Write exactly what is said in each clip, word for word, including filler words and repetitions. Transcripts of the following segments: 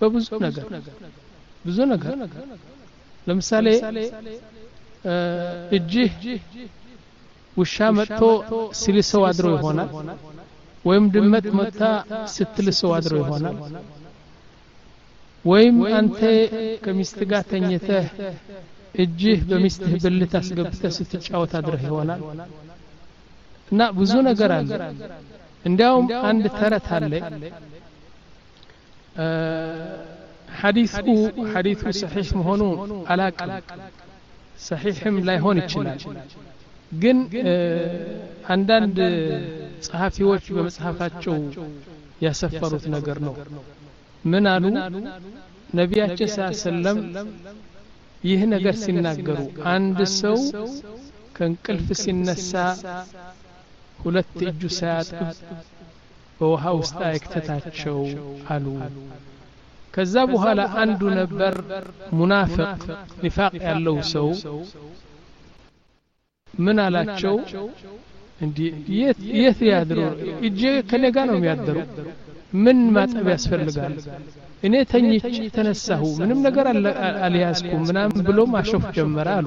በብዙ ነገር ብዙ ነገር ለምሳሌ እጅህ ውሻ መጥቶ ሲልሰው አድሮ ይሆናል ወይም ድመት መጣ ስትልሰው አድሮ ይሆናል ወይም አንተ ከሚስት ጋር ተኝተህ እጅህ በሚስትህ ብልት አስገብተህ ስትጫወት አድረህ ይሆናል እና ብዙ ነገር አለ እንዲያውም አንድ ተረት አለ ሐዲሱ ሐዲሱ صحيح መሆኑ አላቅም صحيحም ላይሆን ይችላል ግን አንዳንድ ጸሐፊዎች በመጽሐፋቸው ያሰፈሩት ነገር ነው ምን አሉ ነቢያችን ሰለላሁ ይህ ነገር ሲናገሩ አንድ ሰው ከእንቅልፍ ሲነሳ ሁለት እጁ ሳያጥብ በውሃ ውስጥ አይክተታቸው አሉ ከዛ በኋላ አንዱ ነበር ሙናፊቅ ኒፋቅ ያለው ሰው ምን አላቸው እንዴ የት የት ያድሩ እጄ ከነጋ ነው የሚያደሩ ምን ማጠብ ያስፈልጋል እኔ ተኝቼ ተነሳሁ ምንም ነገር አልያዝኩም ምናምን ብሎ ማሾፍ ጀመረ አሉ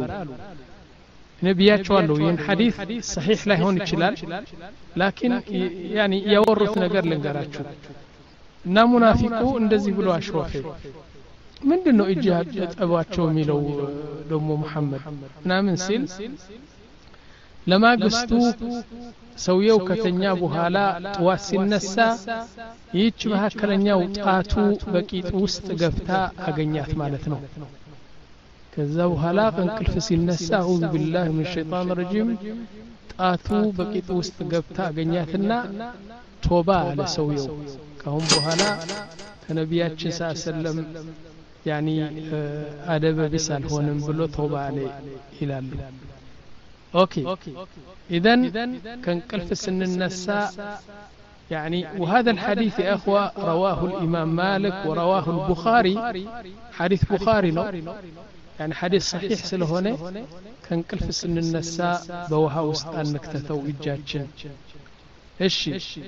ነብያቸው ይህን ሐዲስ صحيح ላይሆን ይችላል ላኪን ያኒ ያወሩት ነገር ልንገራችሁ እና ሙናፊቁ እንደዚህ ብሎ አሾፈ ምንድነው እጅ አጠባቸው የሚለው ደግሞ መሐመድ ምናምን ሲል ለማግስቱ ሰውየው ከተኛ በኋላ ጥዋት ሲነሳ ይህች መሐከለኛው ጣቱ በቂጥ ውስጥ ገብታ አገኛት ማለት ነው ከዛ በኋላ እንቅልፍ ሲነሳ አዑዙ ቢላሂ ሚነ ሸይጣን ረጂም ጣቱ በቂጥ ውስጥ ገብታ አገኛትና ቶባ አለ ሰውየው ካሁን በኋላ ከነቢያችን ሰለላሁ ያኒ አደበ ቢስ አልሆነም ብሎ ቶባ አለ ይላሉ اوكي اذن كان قلف سن النساء يعني وهذا الحديث يا اخوه رواه الامام مالك ورواه البخاري حديث بخاري نو يعني حديث صحيح ስለሆነ كان قلف سن النساء بوها ውስጥ አንክተተው እጃችን እሺ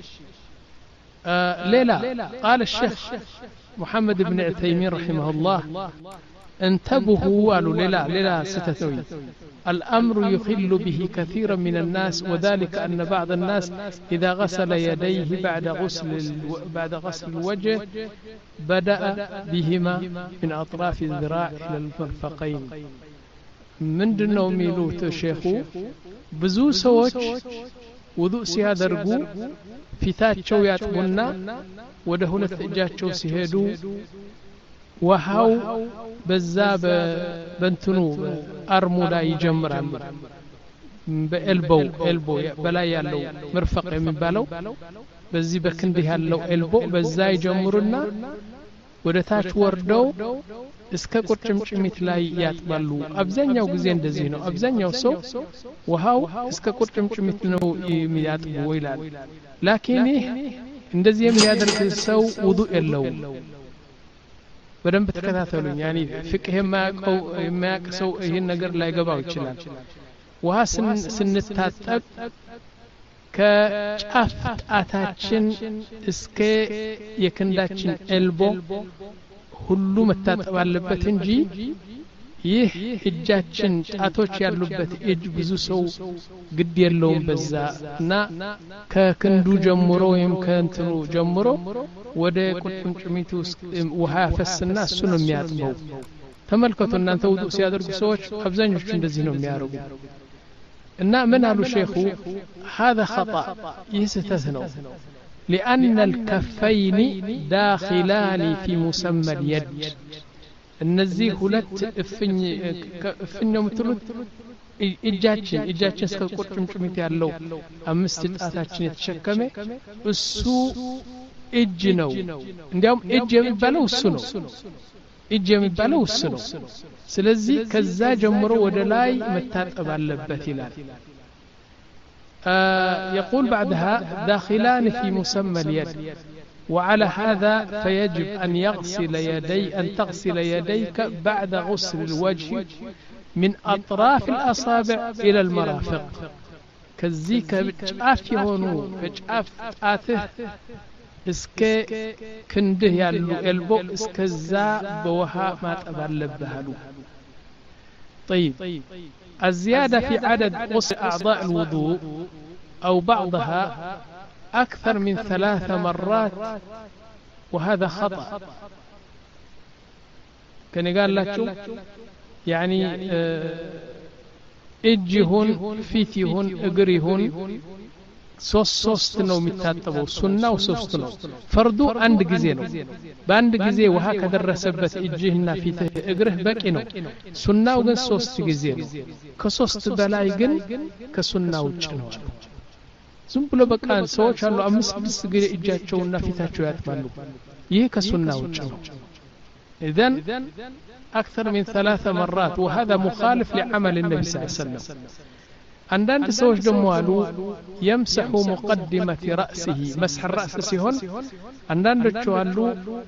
ليلى قال الشيخ محمد بن عثيمين رحمه الله انتبهوا قالوا ليلى ليلى ستتوي الأمر يخل به كثيرا من الناس وذلك أن بعض الناس إذا غسل يديه بعد غسل بعد غسل الوجه بدأ بهما من أطراف الذراع إلى المرفقين من دنو ميلوت شيخو بزو سوچ وضوء سيادرغو ፊታቸው ያጥቡና ወደ ሁለት እጃቸው ሲሄዱ ውሃው በዛ በእንትኑ አርሙ ላይ ይጀምራል በኤልቦው ኤልቦ በላይ ያለው ምርፈቅ የሚባለው በዚህ በክንድ ያለው ኤልቦ በዛ ይጀምሩና ወደ ታች ወርደው እስከ ቁርጭምጭሚት ላይ ያጥባሉ አብዛኛው ጊዜ እንደዚህ ነው አብዛኛው ሰው ውሃው እስከ ቁርጭምጭሚት ነው የሚያጥበው ይላል ላኪን እንደዚህ የሚያደርግ ሰው ውዱእ የለውም በደንብ ተከታተሉኝ ያኒ ፍቅህ የማያውቀው የማያውቀው ይሄን ነገር ላይ ገባው ይችላል ውሃ ስንታጠብ ከጫፍ ጣታችን እስከ የክንዳችን ኤልቦ ሁሉ መታጠብ አለበት እንጂ ይህ እጃችን ጣቶች ያሉበት እጅ ብዙ ሰው ግድ የለውም በዛ እና ከክንዱ ጀምሮ ወይም ከእንትኑ ጀምሮ ወደ ቁርጭምጭሚቱ ውሃ ያፈስና እሱ ነው የሚያጥበው ተመልከቱ እናንተ ውዱእ ሲያደርጉ ሰዎች አብዛኞቹ እንደዚህ ነው የሚያደርጉ እና ምን አሉ ሼኹ هذا خطأ ይስተት ነው لأن الكفين داخلان في مسمى اليد እነዚህ ሁለት እፍኝ እፍኝ ነው የምትሉት እጃችን እጃችን እስከ ቁርጭምጭሚት ያለው አምስት ጣታችን የተሸከመ እሱ እጅ ነው እንዲያውም እጅ የሚባለው እሱ ነው እጅ የሚባለው እሱ ነው ስለዚህ ከዛ ጀምሮ ወደ ላይ መታጠብ አለበት ይላል يقول بعدها داخلان في مسمى اليد وعلى هذا فيجب أن يغسل يدي أن تغسل يديك بعد غسل الوجه من أطراف الأصابع إلى المرافق كذيك بجاف يهونو بجاف آته እስከ ክንድህ ያሉ ኤልቦ እስከዛ በውሃ ማጠብ አለብህ አሉ طيب الزيادة في عدد غسل أعضاء الوضوء أو بعضها أكثر من ثلاث مرات وهذا خطأ كان قال لك يعني اجهن فيتهن اقرهن ሶስት ሶስት ነው የሚታጠበው ሱናው ሶስት ነው ፈርዱ አንድ ጊዜ ነው በአንድ ጊዜ ውሃ ከደረሰበት እጅህና ፊትህ እግርህ በቂ ነው ሱናው ግን ሶስት ጊዜ ነው ከሶስት በላይ ግን ከሱናው ውጭ ነው ዝም ብሎ በቃ ሰዎች አሉ አምስት ስድስት ጊዜ እጃቸውና ፊታቸው ያጥባሉ ይህ ከሱናው ውጭ ነው اذن اكثر من ثلاث مرات وهذا مخالف لعمل النبي صلى الله عليه وسلم عندنا سوش دموالو يمسح مقدمة رأسه مسح الرأس سيهون عندنا دچوالو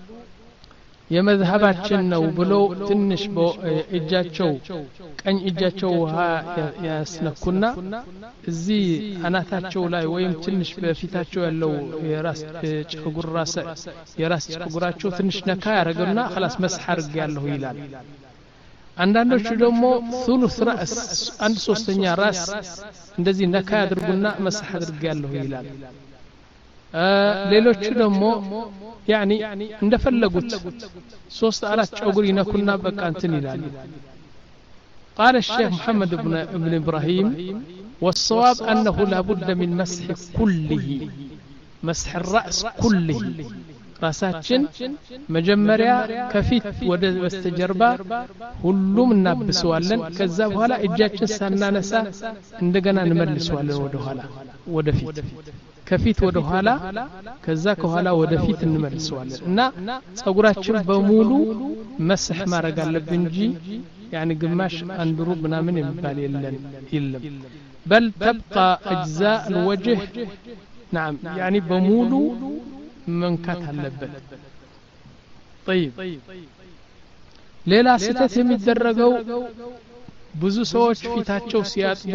የመዝሐባችን ነው ብሎ ትንሽ እጃቸው ቀኝ እጃቸው ውሃ ያስነኩና እዚህ አናታቸው ላይ ወይም ትንሽ በፊታቸው ያለው የራስ ጸጉር ራስ የራስ ጸጉራቸው ትንሽ ነካ ያረጋና خلاص መስح አርግ ያለው ይላል አንዳንዶቹ ደግሞ ثلث راس አንድ ሶስተኛ ራስ እንደዚህ ነካ ያድርጉና መስح አድርግ ያለው ይላል ሌሎቹ ደግሞ يعني እንደፈለጉት ሶስት አራት ጸጉር ይነኩና በቃ እንትን ይላል قال الشيخ محمد بن ابن ابراهيم والصواب انه لا بد من مسح كله مسح الراس كله ራሳችን መጀመሪያ ከፊት ወደ በስተጀርባ ሁሉም እናብሰዋለን ከዛ በኋላ እጃችን ሳናነሳ እንደገና እንመልሰዋለን ወደ ኋላ ወደፊት ከፊት ወደ ኋላ ከዛ ከኋላ ወደፊት እንመልሰዋለን እና ጸጉራችን በሙሉ መስህ ማድረግ አለብን እንጂ يعني ግማሽ አንድሩ ምናምን የሚባል የለም የለም بل تبقى اجزاء الوجه نعم يعني በሙሉ መንካት አለበት طيب ሌላ ስህተት የሚደረገው ብዙ ሰዎች ፊታቸው ሲያጥቡ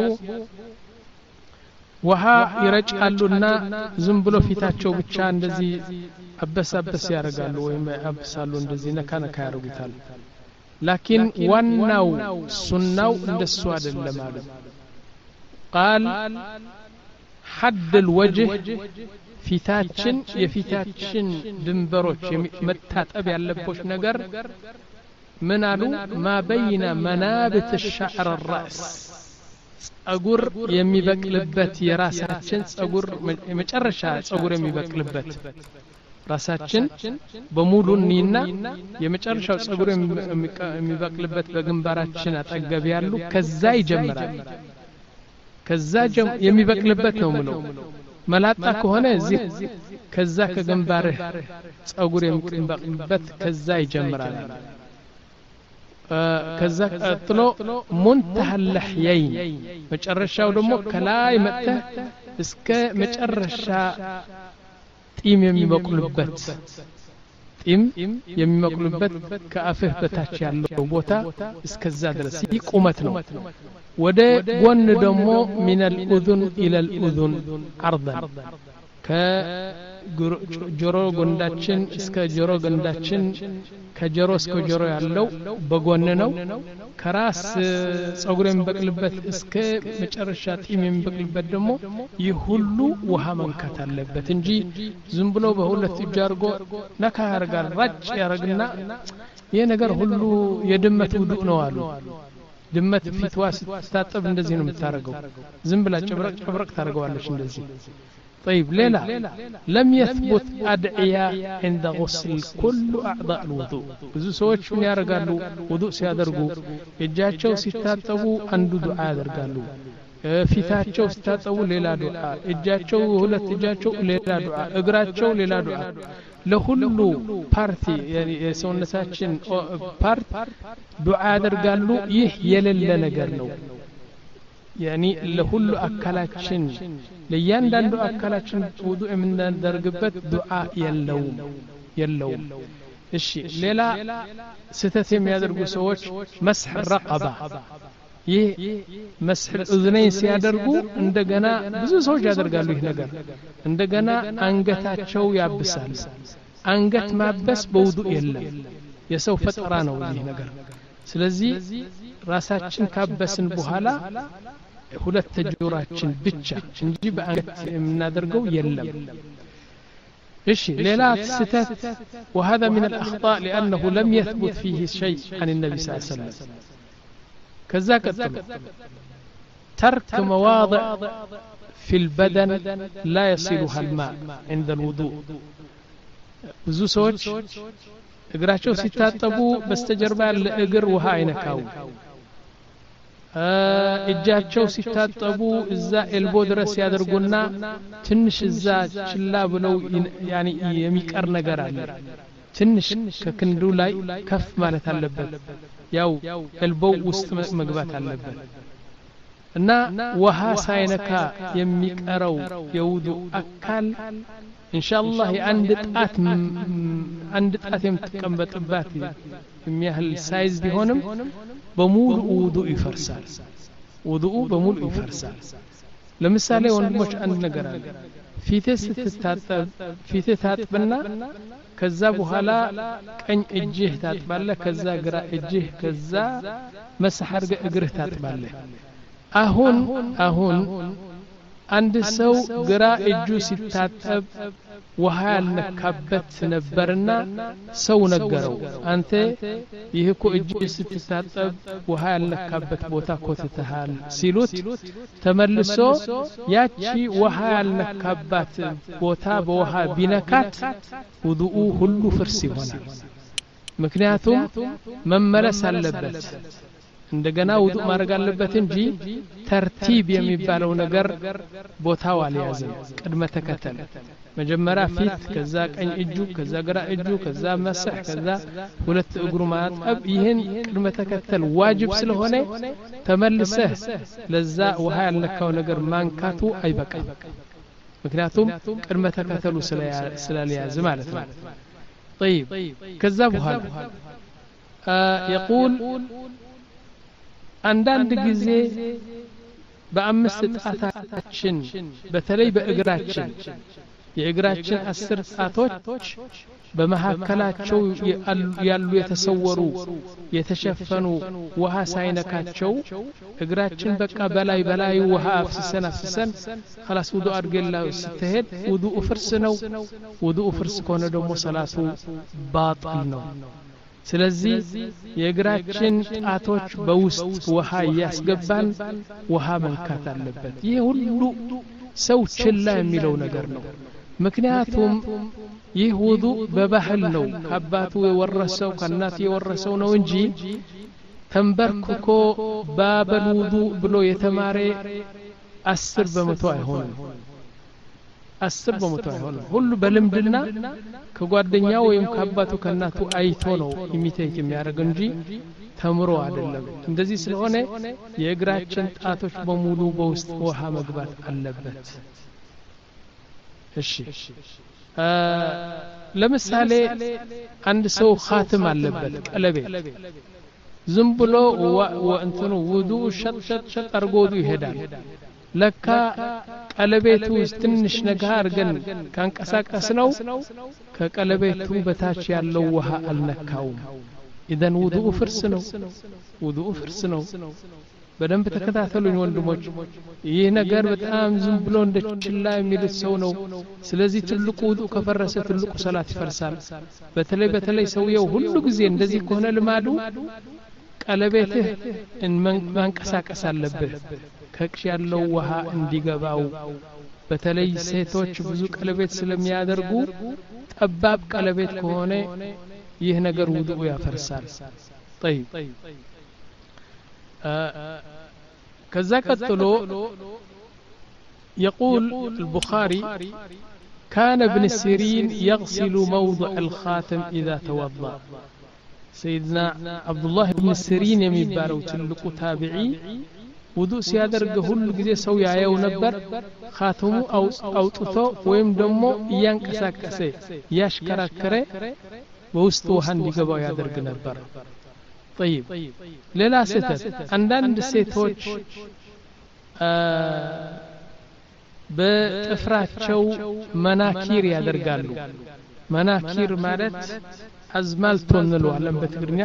ውሃ ይረጫሉና ዝም ብሎ ፊታቸው ብቻ እንደዚህ አበሳበስ ያረጋሉ ወይም አብሳሉ እንደዚህ ነካ ነካ ያረጉታል لكن ዋናው ሱናው እንደሱ አይደለም አሉ قال حد الوجه ፊታችን የፊታችን ድንበሮች መታጠብ ያለበት ነገር ምን አሉ ما بين منابت الشعر الراس ጸጉር የሚበቅልበት የራሳችን ጸጉር መጨረሻ ጸጉር የሚበቅልበት ራሳችን በሙሉ ኒና የመጨረሻው ጸጉር የሚበቅልበት በግንባራችን አጠገብ ያሉ ከዛ ይጀምራል ከዛ የሚበቅልበት ነው ምለው መላጣ ከሆነ እዚህ ከዛ ከግንባርህ ጸጉር የሚበቅልበት ከዛ ይጀምራል ከዛ ቀጥሎ منتهى اللحيين መጨረሻው ደግሞ ከላይ መጥተ እስከ መጨረሻ ጢም የሚበቅሉበት ጢም የሚበቅሉበት ከአፍህ በታች ያለው ቦታ እስከዛ ድረስ ይቁመት ነው ወደ ጎን ደግሞ من الاذن الى الاذن عرضا ከጆሮ ጎንዳችን እስከ ጆሮ ጎንዳችን ከጆሮ እስከ ጆሮ ያለው በጎን ነው ከራስ ጸጉር የሚበቅልበት እስከ መጨረሻ ጢም የሚበቅልበት ደግሞ ይህ ሁሉ ውሃ መንካት አለበት እንጂ ዝም ብሎ በሁለት እጅ አርጎ ነካ ያርጋል ራጭ ያርግና ይሄ ነገር ሁሉ የድመት ውዱእ ነው አሉ ድመት ፊትዋ ስትታጠብ እንደዚህ ነው የምታረገው ዝም ብላ ጨብረቅ ጨብረቅ ታረጋዋለች እንደዚህ طيب ليلى لم يثبت أدعية عند غسل كل أعضاء الوضوء ብዙ ሰዎች ምን ያረጋሉ ውዱእ ሲያደርጉ እጃቸው ሲታጠቡ አንዱ ዱዓ ያደርጋሉ ፊታቸው ሲታጠቡ ሌላ ዱዓ እጃቸው ሁለት እጃቸው ሌላ ዱዓ እግራቸው ሌላ ዱዓ ለሁሉ ፓርቲ የሰውነታችን ፓርት ዱዓ ያደርጋሉ ይህ የሌለ ነገር ነው يعني ለሁሉ አካላችን ለያንዳንዱ አካላችን ውዱእ የምናደርግበት ዱዓ የለው የለው እሺ ሌላ ስተት የሚያደርጉ ሰዎች መስህ ረቀባ ይህ መስህ الأذنين ሲያደርጉ እንደገና ብዙ ሰዎች ያደርጋሉ ይህ ነገር እንደገና አንገታቸው ያብሳል አንገት ማበስ በውዱእ የለም የሰው ፈጠራ ነው ይህ ነገር ስለዚህ ራሳችን ካበስን በኋላ ሁለት ጆሮአችን ብቻ እንጂ በአንገት የምናደርገው የለም ايش لا ستات وهذا من الاخطاء لانه لم يثبت فيه شيء عن النبي صلى الله عليه وسلم كذا قتل ترك مواضع في البدن لا يصلها الماء عند الوضوء ብዙ ሰዎች እግራቸው ሲታጠቡ በስተጀርባ ያለ እግር ውሃ አይነካው እጃቸው ሲታጠቡ እዛ ኤልቦ ድረስ ያደርጉና ትንሽ እዛ ችላ ብለው ያኒ የሚቀር ነገር አለ ትንሽ ከክንዱ ላይ ከፍ ማለት አለበት ያው ኤልቦ ውስጥ መግባት አለበት እና ውሃ ሳይነካ የሚቀረው የውዱእ አካል ኢንሻአላህ የአንድ ጣት አንድ ጣት የምትቀመጥባት የሚያህል ሳይዝ ቢሆንም በሙሉ ውዱእ ይፈርሳል ውዱእ በሙሉ ይፈርሳል ለምሳሌ ወንድሞች አንድ ነገር አለ ፊትህ ስትታጠብ ፊትህ ታጥብና ከዛ በኋላ ቀኝ እጅህ ታጥባለህ ከዛ ግራ እጅህ ከዛ መስሐር እግርህ ታጥባለህ አሁን አሁን አንድ ሰው ግራ እጁ ሲታጠብ ውሃ ያልነካበት ነበርና ሰው ነገረው አንተ ይህ እኮ እጅ ስትታጠብ ውሃ ያልነካበት ቦታ ኮትተሃል ሲሉት ተመልሶ ያቺ ውሃ ያልነካባት ቦታ በውሃ ቢነካት ውዱኡ ሁሉ ፍርስ ይሆናል ምክንያቱም መመለስ አለበት እንደገና ውዱእ ማድረግ አለበት እንጂ ተርቲብ የሚባለው ነገር ቦታው አልያዘም ቅድመ ተከተል መጀመሪያ ፊት ከዛ ቀኝ እጁ ከዛ ግራ እጁ ከዛ መስህ ከዛ ሁለት እግሩ ማጠብ ይሄን ቅድመ ተከተል ዋጅብ ስለሆነ ተመልሰህ ለዛ ውሃ ያልነካው ነገር ማንካቱ አይበቃም ምክንያቱም ቅድመ ተከተሉ ስለያዘ ማለት ነው طيب ከዛ በኋላ يقول አንዳንድ ጊዜ በአምስት ጣታችን በተለይ በእግራችን የእግራችን አስር ጣቶች በመሐከላቸው ያሉ የተሰወሩ የተሸፈኑ ውሃ ሳይነካቸው እግራችን በቃ በላይ በላይ ውሃ አፍስሰን አፍስሰን خلاص ውዱእ አድርገላው ስትሄድ ውዱእ ፍርስ ነው ውዱእ ፍርስ ከሆነ ደግሞ ሰላቱ ባጢል ነው ስለዚህ የእግራችን ጣቶች በውስጥ ውሃ ያስገባን ውሃ መንካት አለበት ይሄ ሁሉ ሰው ችላ የሚለው ነገር ነው ምክንያቱም ይህ ውዱእ በባህል ነው ከአባቱ የወረሰው ከእናቱ የወረሰው ነው እንጂ ተንበርክኮ ባበል ውዱእ ብሎ የተማረ አስር በመቶ አይሆንም አስር በመቶ አይሆንም ሁሉ በልምድና ከጓደኛው ወይም ከአባቱ ከእናቱ አይቶ ነው ኢሚቴት የሚያደርግ እንጂ ተምሮ አይደለም እንደዚህ ስለሆነ የእግራችን ጣቶች በሙሉ በውስጥ ውሃ መግባት አለበት እሺ ለምሳሌ አንድ ሰው ኻትም አለበት ቀለበት ዝም ብሎ ወእንተኑ ውዱእ ሸጥ ሸጥ ሸጥ አርጎ ይሄዳል ለካ ቀለበቱ ትንሽ ነገር አርገን ካንቀሳቀስ ነው ከቀለበቱ በታች ያለው ውሃ አልነካውም ኢደን ውዱእ ፍርስ ነው ውዱእ ፍርስ ነው በደንብ ተከታተሉኝ ወንድሞች ይህ ነገር በጣም ዝም ብሎ እንደ ችላ የሚሉት ሰው ነው ስለዚህ ትልቁ ውዱእ ከፈረሰ ትልቁ ሰላት ይፈርሳል በተለይ በተለይ ሰውየው ሁሉ ጊዜ እንደዚህ ከሆነ ልማዱ ቀለበትህ ማንቀሳቀስ አለበት ከቅሽ ያለው ውሃ እንዲገባው በተለይ ሴቶች ብዙ ቀለበት ስለሚያደርጉ ጠባብ ቀለበት ከሆነ ይህ ነገር ውዱእ ያፈርሳል طيب ከዛ ቀጥሎ يقول البخاري كان ابن السيرين يغسل موضع الخاتم إذا توضأ سيدنا عبد الله بن السيرين የሚባለው ትልቁ ታቢዒ ውዱእ ሲያደርግ ሁሉ ጊዜ ሰው ያየው ነበር ኻተሙ አውጥቶ ወይም ደግሞ ያንቀሳቀሰ ያሽከራከረ በውስጡ ውሃ እንዲገባው ያደርግ ነበር طيب ሌላ ስህተት አንዳንድ ሴቶች በጥፍራቸው መናኪር ያደርጋሉ መናኪር ማለት አዝማልቶ እንለዋለን በትግርኛ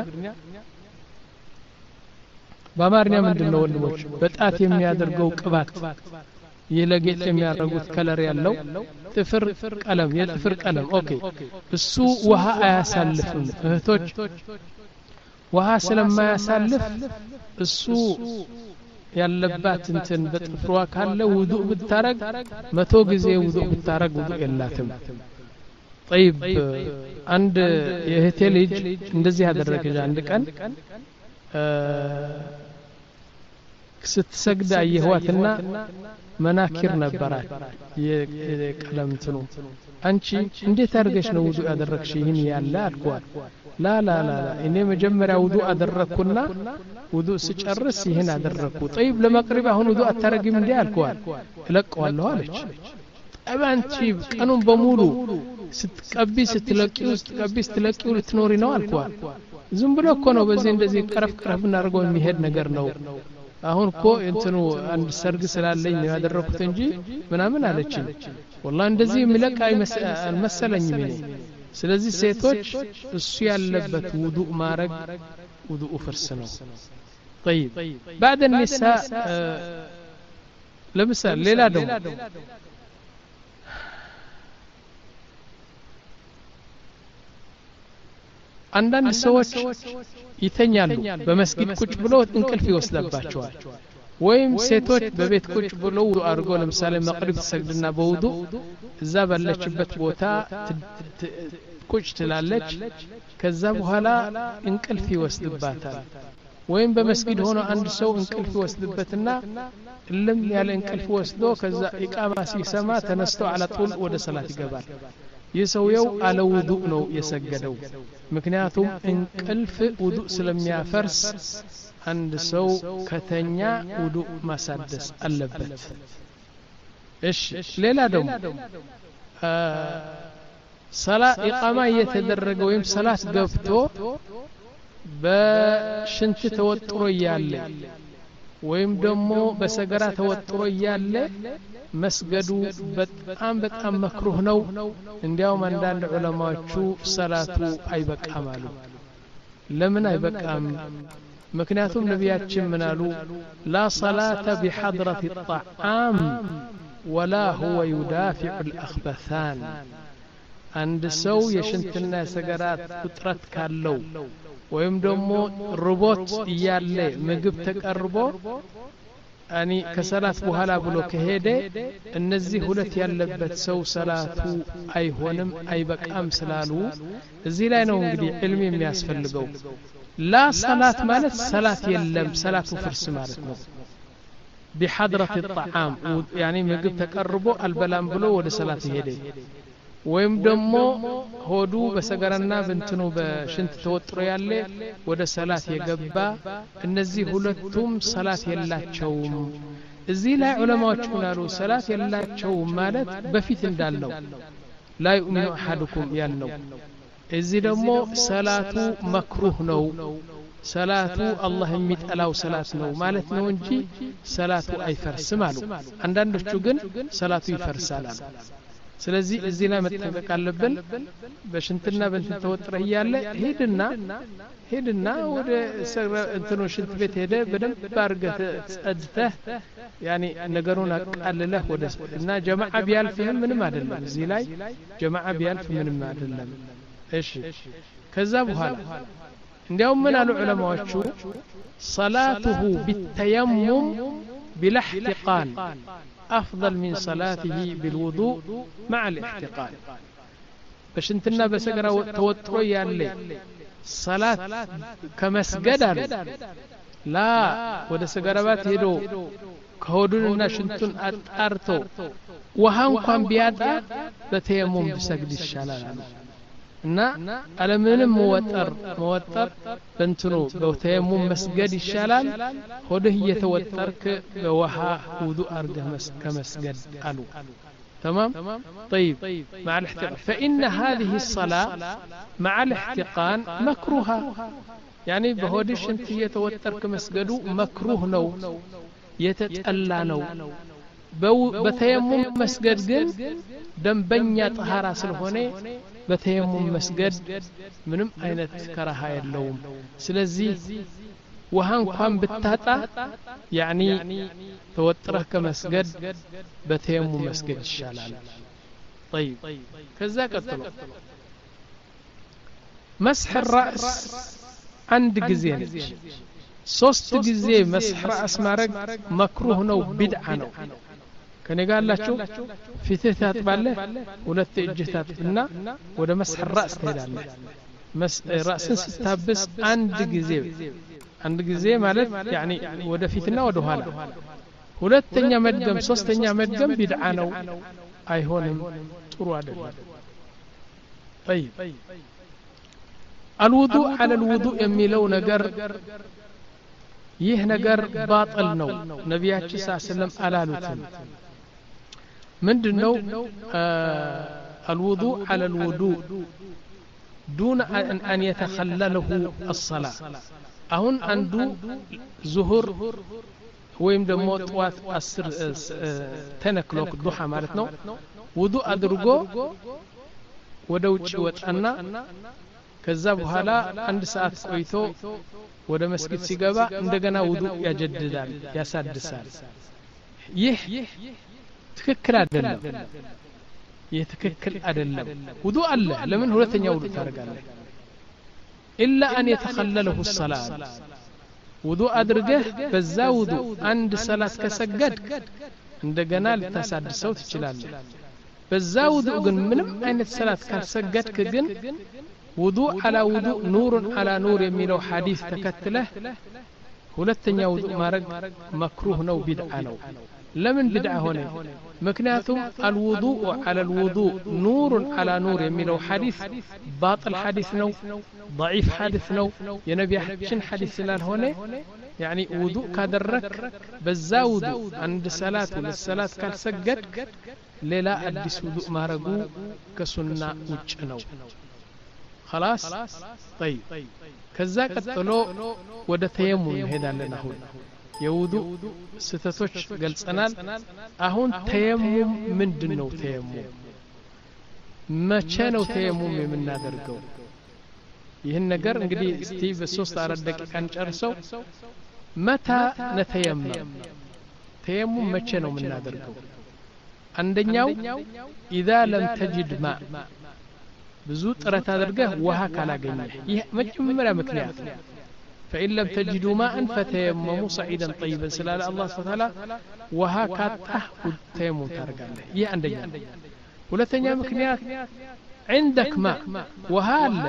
በአማርኛ ምንድነው ወንድሞች በጣት የሚያደርገው ቅባት የለጌጥ የሚያደርጉት ከለር ያለው ጥፍር ቀለም የጥፍር ቀለም ኦኬ እሱ ውሃ አያሳልፍም እህቶች ውሃ ስለማያሳልፍ እሱ ያለባት እንትን በጥፍሯ ካለ ውዱእ ብታረግ መቶ ጊዜ ውዱእ ብታረግ ውዱእ የላትም طيب አንድ የእህቴ ልጅ እንደዚህ ያደረገች አንድ ቀን ስትሰግድ አየኋትና መናኪር ነበራት የቀለም እንትኑ አንቺ እንዴት አድርገሽ ነው ውዱእ ያደረግሽ ይሄን ያለ አልኳት ላ ላ ላ እኔ መጀመሪያ ውዱእ አደረኩና ውዱእ ስጨርስ ይሄን አደረኩ طيب ለመቅሪብ አሁን ውዱእ አታረጊም እንዴ አልኳት እለቀዋለሁ አለች አባንቺ ቀኑን በሙሉ ስትቀቢ ስትለቂው ስትቀቢ ስትለቂው ልትኖሪ ነው አልኳት ዝም ብሎ እኮ ነው በዚህ እንደዚህ ቀረፍ ቀረፍ እናርገው የሚሄድ ነገር ነው አሁን እኮ እንትኑ አንድ ሰርግ ስላለኝ ነው ያደረኩት እንጂ ምናምን አለችኝ والله እንደዚህ የሚለቅ አይመሰለኝም እኔ ስለዚህ ሴቶች እሱ ያለበት ውዱእ ማረግ ውዱእ ፍርስ ነው طيب بعد النساء ለምሳሌ ሌላ ደግሞ አንዳንድ ሰዎች ይተኛሉ በመስጊድ ቁጭ ብሎ እንቅልፍ ይወስዳባቸዋል ወይም ሴቶች በቤት ቁጭ ብለው ውዱእ አድርገው ለምሳሌ መቅሪብ ተሰግድና በውዱእ እዛ ባለችበት ቦታ ቁጭ ትላለች ከዛ በኋላ እንቅልፍ ይወስድባታል ወይም በመስጊድ ሆኖ አንድ ሰው እንቅልፍ ይወስድበትና እልም ያለ እንቅልፍ ወስዶ ከዛ ኢቃማ ሲሰማ ተነስቶ አለጡል ወደ ሰላት ይገባል የሰውየው አለ ውዱእ ነው የሰገደው ምክንያቱም እንቅልፍ ውዱእ ስለሚያፈርስ አንድ ሰው ከተኛ ውዱእ ማሳደስ አለበት እሺ ሌላ ደግሞ ሰላ ኢቃማ እየተደረገ ወይም ሰላት ገብቶ በሽንት ተወጥሮ ያለ ወይም ደግሞ በሰገራ ተወጥሮ ያለ መስገዱ በጣም በጣም መክሩህ ነው እንዲያውም አንዳንድ ዑለማዎቹ ሰላቱ አይበቃም አሉ ለምን አይበቃም ምክንያቱም ነቢያችን ምን አሉ ላ ሰላተ بحضرة الطعام ولا هو يدافع الأخبثان አንድ ሰው የሽንትና የሰገራት ቁጥረት ካለው ወይም ደግሞ ርቦት እያለ ምግብ ተቀርቦ አኒ ከሰላት በኋላ ብሎ ከሄደ እነዚህ ሁለት ያለበት ሰው ሰላቱ አይሆንም አይበቃም ስላሉ እዚህ ላይ ነው እንግዲህ ዕልም የሚያስፈልገው ላ ሰላት ማለት ሰላት የለም ሰላቱ ፍርስ ማለት ነው بحضرة الطعام يعني ምግብ ተቀርቦ አልበላም ብሎ ወደ ሰላት ይሄደ ወይም ደግሞ ሆዱ በሰገራና በእንትኑ በሽንት ተወጥሮ ያለ ወደ ሰላት የገባ እነዚህ ሁለቱም ሰላት የላቸውም እዚህ ላይ ዑለማዎች ምናሉ ሰላት የላቸውም ማለት በፊት እንዳለው لا يؤمن أحدكم ያልነው እዚህ ደግሞ ሰላቱ መክሩህ ነው ሰላቱ አላህ የሚጠላው ሰላት ነው ማለት ነው እንጂ ሰላቱ አይፈርስም አሉ አንዳንዶቹ ግን ሰላቱ ይፈርሳል አሉ ስለዚህ እዚህ ላይ መጠንቀቅ አለብን በሽንትና በእንትን ተወጥረህ ያለ ሄድና ሄድና ወደ እንትኑ ሽንት ቤት ሄደ በደንብ አርገህ ጸድተህ ያኒ ነገሩን አቃለለህ ወደ እና ጀማዓ ቢያልፍህም ምንም አይደለም እዚህ ላይ ጀማዓ ቢያልፍ ምንም አይደለም እሺ ከዛ በኋላ እንዲያውም ምን አሉ ዑለማዎቹ ሰላቱሁ ቢተየሙም ቢልኢህቲቃን أفضل من صلاته بالوضوء مع الاحتقان بشنتنا بسقرا توترو يالي صلاة كمسجد لا ودا سقرابات هدو كهودوننا شنتون أتارتو وهان كان بياتا بتيمم بسجد الشلال እና አለምንም መወጠር መወጠር በእንትኑ በተየሙም መስገድ ይሻላል ሆድህ እየተወጠርክ በውሃ ውዱእ አርገህ ከመስገድ አሉ تمام طيب مع الاحتقان فإن هذه الصلاة مع الاحتقان مكروهة يعني بهودش انت يتوترك مسجدو مكروه نو يتتألا نو بتيمم مسجد جن دنبنيا طهارة سلهوني بتيمم مسجد منم አይነት كراهه የለውም ስለዚህ ውሃን እንኳን ብታጣ يعني ተወጥረህ ከመስገድ በተየሙም መስገድ ይሻላል طيب ከዛ ቀጥሎ مسح الراس عند ጊዜ ነች ሶስት ጊዜ مسح الراس ማድረግ مكروه ነው ቢድዓ ነው ከኔ ጋር አላችሁ ፊትህ ታጥባለህ ሁለት እጅህ ታጥብና ወደ مسح الراس ትሄዳለህ ራስን ስታብስ አንድ ጊዜ አንድ ጊዜ ማለት يعني ወደ ፊትና ወደ ኋላ ሁለተኛ መድገም ሶስተኛ መድገም ቢድዓ ነው አይሆንም ጥሩ አይደለም طيب الوضوء على الوضوء የሚለው ነገር ይህ ነገር ባጥል ነው ነብያችን ሰለላሁ ዐለይሂ ወሰለም አላሉትም ምንድነው الوضوء على الوضوء دون أن يتخلله الصلاة أهون عنده ظهر ويم دمو طوات أسر تنكلوك ضحى مالتنا وضوء أدرقو ودوچ وطنا كذا بحالا عند ساعات قويتو ወደ መስጊድ ሲገባ እንደገና ውዱእ ያጀድዳል ያሳድሳል ይህ ትክክል አይደለም ይህ ትክክል አይደለም ውዱእ አለ ለምን ሁለተኛ ውዱእ ታደርጋለህ إلا أن يتخلله الصلاة ውዱእ አድርገህ በዛ ውዱእ አንድ ሰላት ከሰገድክ እንደገና ልታሳድሰው ትችላለህ በዛ ውዱእ ግን ምንም አይነት ሰላት ካልሰገድክ ግን وضوء على وضوء نور على نور يميلو حديث تكتله ሁለተኛ ውዱእ ማድረግ مكروه ነው ቢድዓ ነው ለምን ቢድዓ ሆነ ምክንያቱም الوضوء على الوضوء نور على نور يميلو حديث باطل حديث ነው ضعيف حديث ነው የነቢያችን حديث ስላልሆነ يعني وضوء ካደረክ በዛ ውዱእ አንድ ሰላት ሁለት ሰላት ካልሰገድክ ሌላ አዲስ ውዱእ ማድረጉ ከሱና ውጭ ነው خلاص طيب كذا قطلو ወደ ተየሙም እንሄዳለን አሁን የውዱእ ስተቶች ገልጸናል አሁን ተየሙም ምንድነው ተየሙም መቼ ነው ተየሙም የምናደርገው ይህን ነገር እንግዲህ እስቲ በሶስት አራት ደቂቃ እንጨርሰው متى نتيمم ተየሙም መቼ ነው የምናደርገው አንደኛው اذا لم تجد ماء ብዙ ጥረት አድርገህ ውሃ ካላገኘህ ይህ መጀመሪያ ምክንያት ነው فإن لم تجدوا ماء فتيمموا صعيدا طيبا سلال الله سبحانه وتعالى وها كاطح تيمم ታደርጋለህ ይህ አንደኛ ሁለተኛ ምክንያት عندك ماء وها አለ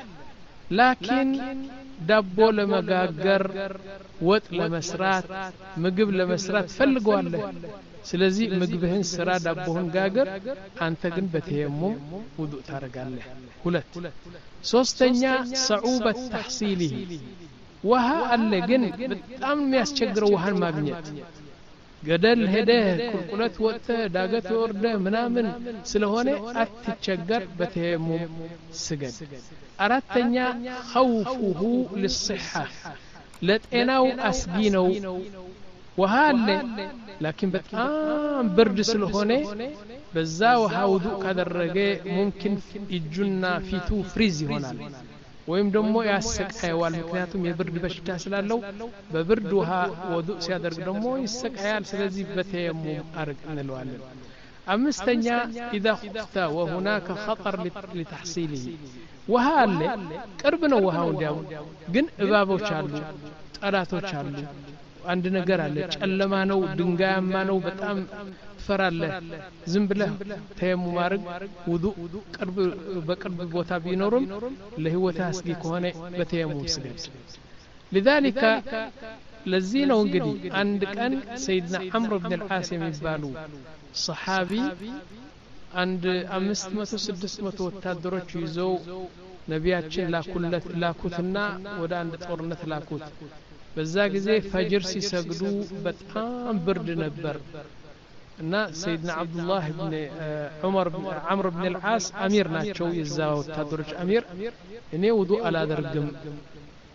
لكن ዳቦ ለመጋገር ወጥ ለመስራት ምግብ ለመስራት ፈልገዋለህ ስለዚህ ምግብህን ስራ ዳቦህን ጋገር አንተ ግን በተየሙም ውዱእ ታደርጋለህ ሁለት ሶስተኛ صعوبة تحصيله ውሃ አለ ግን በጣም የሚያስቸግረው ውሃን ማግኘት ገደል ሄደህ ቁልቁለት ወጥተህ ዳገት ወርደህ ምናምን ስለሆነ አትቸገር በተየሙም ስገድ አራተኛ خوفه للصحة ለጤናው አስጊ ነው ውሃ አለ لكن በጣም ብርድ ስለሆነ በዛ ውሃ ውዱእ ካደረገ ممكن እጁና ፊቱ ፍሪዝ ይሆናል ወይም ደግሞ ያሰቃያል ምክንያቱም የብርድ በሽታ ስላለው በብርድ ውሃ ውዱእ ሲያደርግ ደግሞ ይሰቃያል ስለዚህ በተየሙም አርግ እንለዋለን አምስተኛ اذا خفت وهناك خطر لتحصيله ውሃ አለ ቅርብ ነው ውሃው እንዲያው ግን እባቦች አሉ ጠላቶች አሉ አንድ ነገር አለ ጨለማ ነው ድንጋያማ ነው በጣም ትፈራለህ ዝም ብለህ ተየሙም አድርግ ውዱእ ቅርብ በቅርብ ቦታ ቢኖርም ለህይወት አስጊ ከሆነ በተየሙም ስገድ لذلك ለዚህ ነው እንግዲህ አንድ ቀን ሰይድና ዐምር ኢብኑ አልዓስ የሚባሉ ሰሃቢ አንድ አምስት መቶ ስድስት መቶ ወታደሮች ይዘው ነቢያችን ላኩለት ላኩትና ወደ አንድ ጦርነት ላኩት በዛ ጊዜ ፈጅር ሲሰግዱ በጣም ብርድ ነበር እና ሰይድና አብዱላህ ኢብኑ ዑመር ዐምር ኢብኑ አልዓስ አሚር ናቸው የዛ ወታደሮች አሚር እኔ ውዱእ አላደርግም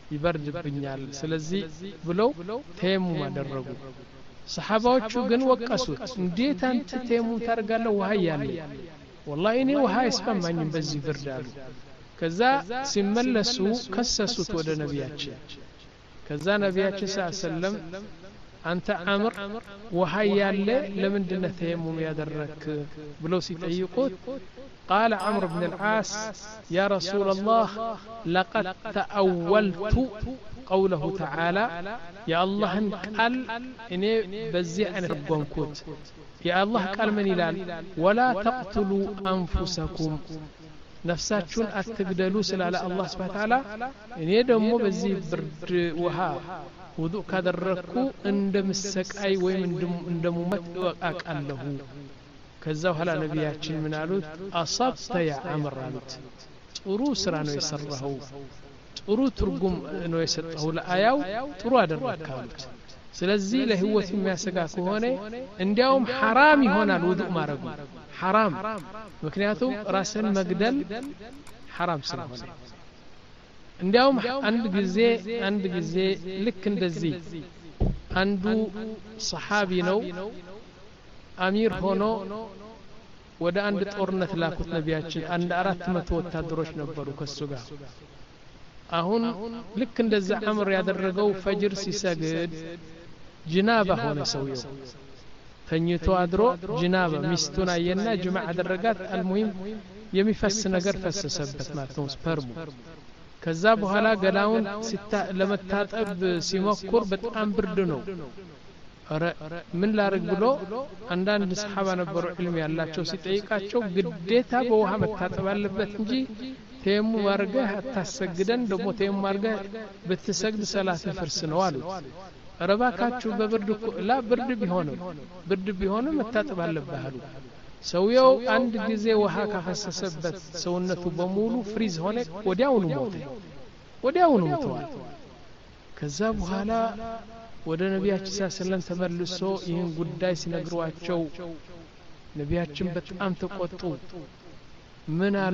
ይበርድብኛል ስለዚህ ብለው ተየሙም አደረጉ ሰሃባዎቹ ግን ወቀሱት እንዴት አንተ ተየሙም ታርጋለህ ውሃ ያለ والله እኔ ውሃ አይስማማኝም በዚህ ብርድ አሉ ከዛ ሲመለሱ ከሰሱት ወደ ነብያችን ከዛ ነብያችን ሰለላም አንተ አምር ውሃ ያለ ለምንድነው ተየሙም ያደረክ ብለው ሲጠይቁት قال عمرو بن العاص يا رسول الله لقد تأولت قوله تعالى يا الله قال اني بزي انا رغمكوت يا الله قال من يلال ولا تقتلوا انفسكم نفساችሁን አትግደሉ ስላለ አላህ Subhanahu Ta'ala እኔ ደግሞ በዚህ ብርድ ውሃ ውዱእ ካደረኩ እንደምሰቃይ ወይም እንደሙመት አቃለሁ ከዛ በኋላ ነብያችን ምን አሉት አሳብተ ያ አምር አሉት ጥሩ ስራ ነው የሰራው ጥሩ ትርጉም ነው የሰጠው ለአያው ጥሩ አደረካሉት ስለዚህ ለህይወት የሚያሰጋ ከሆነ እንዲያውም حرام ይሆናል ውዱእ ማረጉ حرام ምክንያቱም ራስን መግደል حرام ስለሆነ እንዲያውም አንድ ጊዜ አንድ ጊዜ ልክ እንደዚህ አንዱ ሰሃቢ ነው አሚር ሆኖ ወደ አንድ ጦርነት ላኩት ነብያችን አንድ አራት መቶ ወታደሮች ነበሩ ከሱ ጋር አሁን ልክ እንደዛ አምር ያደረገው ፈጅር ሲሰግድ ጅናባ ሆነ ሰውየው ተኝቶ አድሮ ጅናባ ሚስቱን አየና ጅማዕ አደረጋት አልሙሂም የሚፈስ ነገር ፈሰሰበት ማለት ነው ስፐርሙ ከዛ በኋላ ገላውን ለመታጠብ ሲሞክር በጣም ብርድ ነው አረ ምን ላርግ ብሎ አንዳንድ ሰሃባ ነበሩ ዒልም ያላቸው ሲጠይቃቸው ግዴታ በውሃ መታጠብ አለበት እንጂ ተየሙም አርገህ አታሰግደን ደሞ ተየሙም አርገህ በተሰግድ ሰላት ፍርስ ነው አሉ ረባካችሁ በብርድ ላ ብርድ ቢሆንም ብርድ ቢሆንም መታጠብ አለበት አሉ ሰውየው አንድ ጊዜ ውሃ ካፈሰሰበት ሰውነቱ በሙሉ ፍሪዝ ሆነ ወዲያውኑ ሞተ ወዲያውኑ ሞተዋል ከዛ በኋላ ወደ ነብያችን ሰለላም ተመልሶ ይህን ጉዳይ ሲነግሯቸው ነብያችን በጣም ተቆጡ ምን አሉ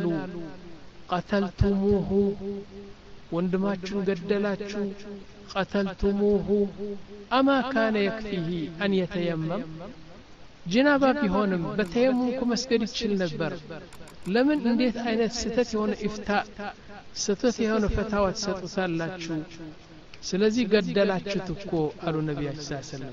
قتلتموه ወንድማችሁን ገደላችሁ قتلتموه اما كان يكفيه ان يتيمم ጅናባ ቢሆንም በተየሙም መስገድ ይችል ነበር ለምን እንዴት አይነት ስተት የሆነ ኢፍታ ስተት የሆነ ፈታዋ ተሰጡታላችሁ ስለዚህ ገደላችሁት እኮ አሉ ነብያችን ሰለላም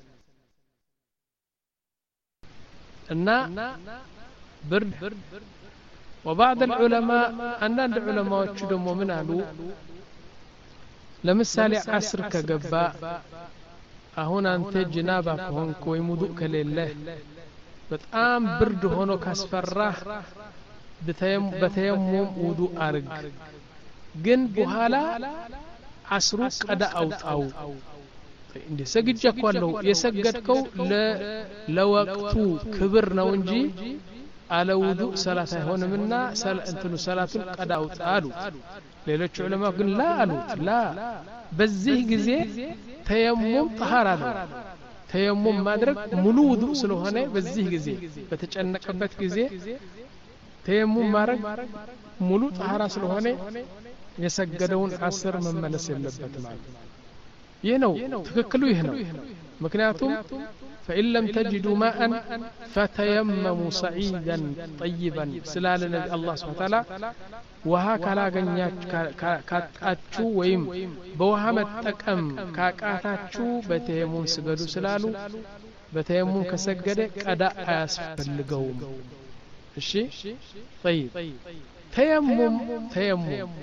እና ብርድ وبعض العلماء عندنا علماء ደግሞ ምን አሉ ለምሳሌ ዓስር ከገባ አሁን አንተ ጅናባ ከሆንክ ወይ ሙዱእ ከሌለ በጣም ብርድ ሆኖ ካስፈራህ በተየሙም ውዱእ አርግ ግን በኋላ ዓስሩ ቀዳ አውጣው እንዴ ሰግጃኳለሁ የሰገድከው ለወቅቱ ክብር ነው እንጂ አለ ውዱእ ሰላት አይሆንምና እንትኑ ሰላቱን ቀዳ አውጣ አሉ ሌሎች ዑለማ ግን ላ አሉት ላ በዚህ ጊዜ ተየሙም طهارة ነው ተየሙም ማድረግ ሙሉ ውዱእ ስለሆነ በዚህ ጊዜ በተጨነቀበት ጊዜ ተየሙም ማድረግ ሙሉ طهارة ስለሆነ የሰገደውን ዓስር መመለስ የለበት ማለት ይህ ነው ትክክሉ ይህ ነው ምክንያቱም فإن لم تجدوا ماء فتيمموا صعيدا طيبا سلال الله سبحانه وتعالى وها ካጣችሁ ወይም በውሃ መጠቀም ካቃታችሁ በተየሙም ስገዱ ስላሉ በተየሙም ከሰገደ ቀዳ አያስፈልገውም እሺ طيب ተየሙም ተየሙም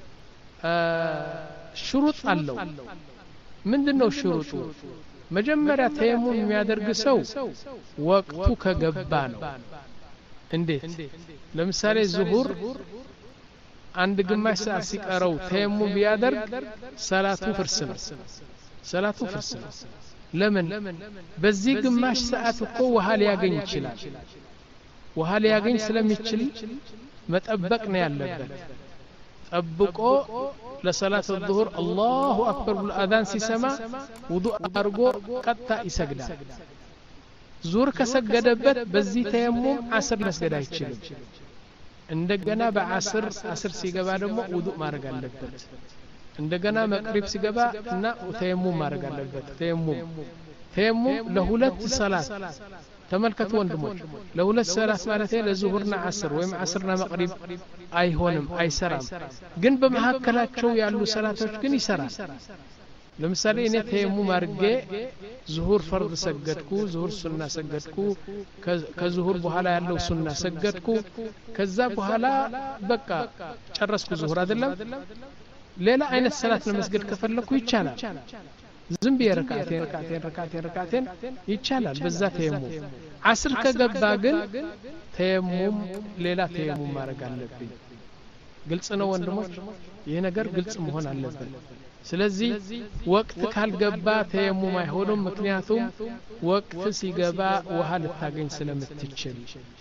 ሽሩጥ አለው ምንድነው ሽሩጡ መጀመሪያ ተየሙም የሚያደርግ ሰው ወቅቱ ከገባ ነው እንዴት ለምሳሌ ዙሁር አንድ ግማሽ ሰዓት ሲቀረው ተየሙም ቢያደርግ ሰላቱ ፍርስ ነው ሰላቱ ፍርስ ነው ለምን በዚህ ግማሽ ሰዓት እኮ ውሃ ሊያገኝ ይችላል ውሃ ሊያገኝ ስለሚችል መጠበቅ ነው ያለበት ጠብቆ ለሰላት الظهر الله اكبر بالأذان ሲሰማ ውዱእ አርጎ ቀጣ ይሰግዳል ዙር ከሰገደበት በዚህ ተየሙም ዓስር መስገድ አይችልም እንደገና በዓስር ዓስር ሲገባ ደግሞ ውዱእ ማድረግ አለበት እንደገና መቅሪብ ሲገባ እና ተየሙም ማድረግ አለበት ተየሙም ተየሙም ለሁለት ሰላት ተመልከቱ ወንድሞች ለሁለት ሰላት ማለት ለዙሁርና ዓስር ወይም ዓስርና መቅሪብ አይሆንም አይሰራም ግን በመሐከላቸው ያሉ ሰላቶች ግን ይሰራል ለምሳሌ እኔ ተየሙም አድርጌ ዙሁር ፈርድ ሰገድኩ ዙሁር ሱና ሰገድኩ ከዙሁር በኋላ ያለው ሱና ሰገድኩ ከዛ በኋላ በቃ ጨረስኩ ዙሁር አይደለም ሌላ አይነት ሰላት ለመስገድ ከፈለኩ ይቻላል ዝም ብዬ ረካዓቴን ረካዓቴን ረካዓቴን ረካዓቴን ይቻላል በዛ ተየሙም ዓስር ከገባ ግን ተየሙም ሌላ ተየሙም ማድረግ አለብኝ ግልጽ ነው ወንድሞች ይሄ ነገር ግልጽ መሆን አለበት ስለዚህ ወቅት ካልገባ ተየሙም አይሆንም ምክንያቱም ወቅት ሲገባ ውሃ ልታገኝ ስለምትችል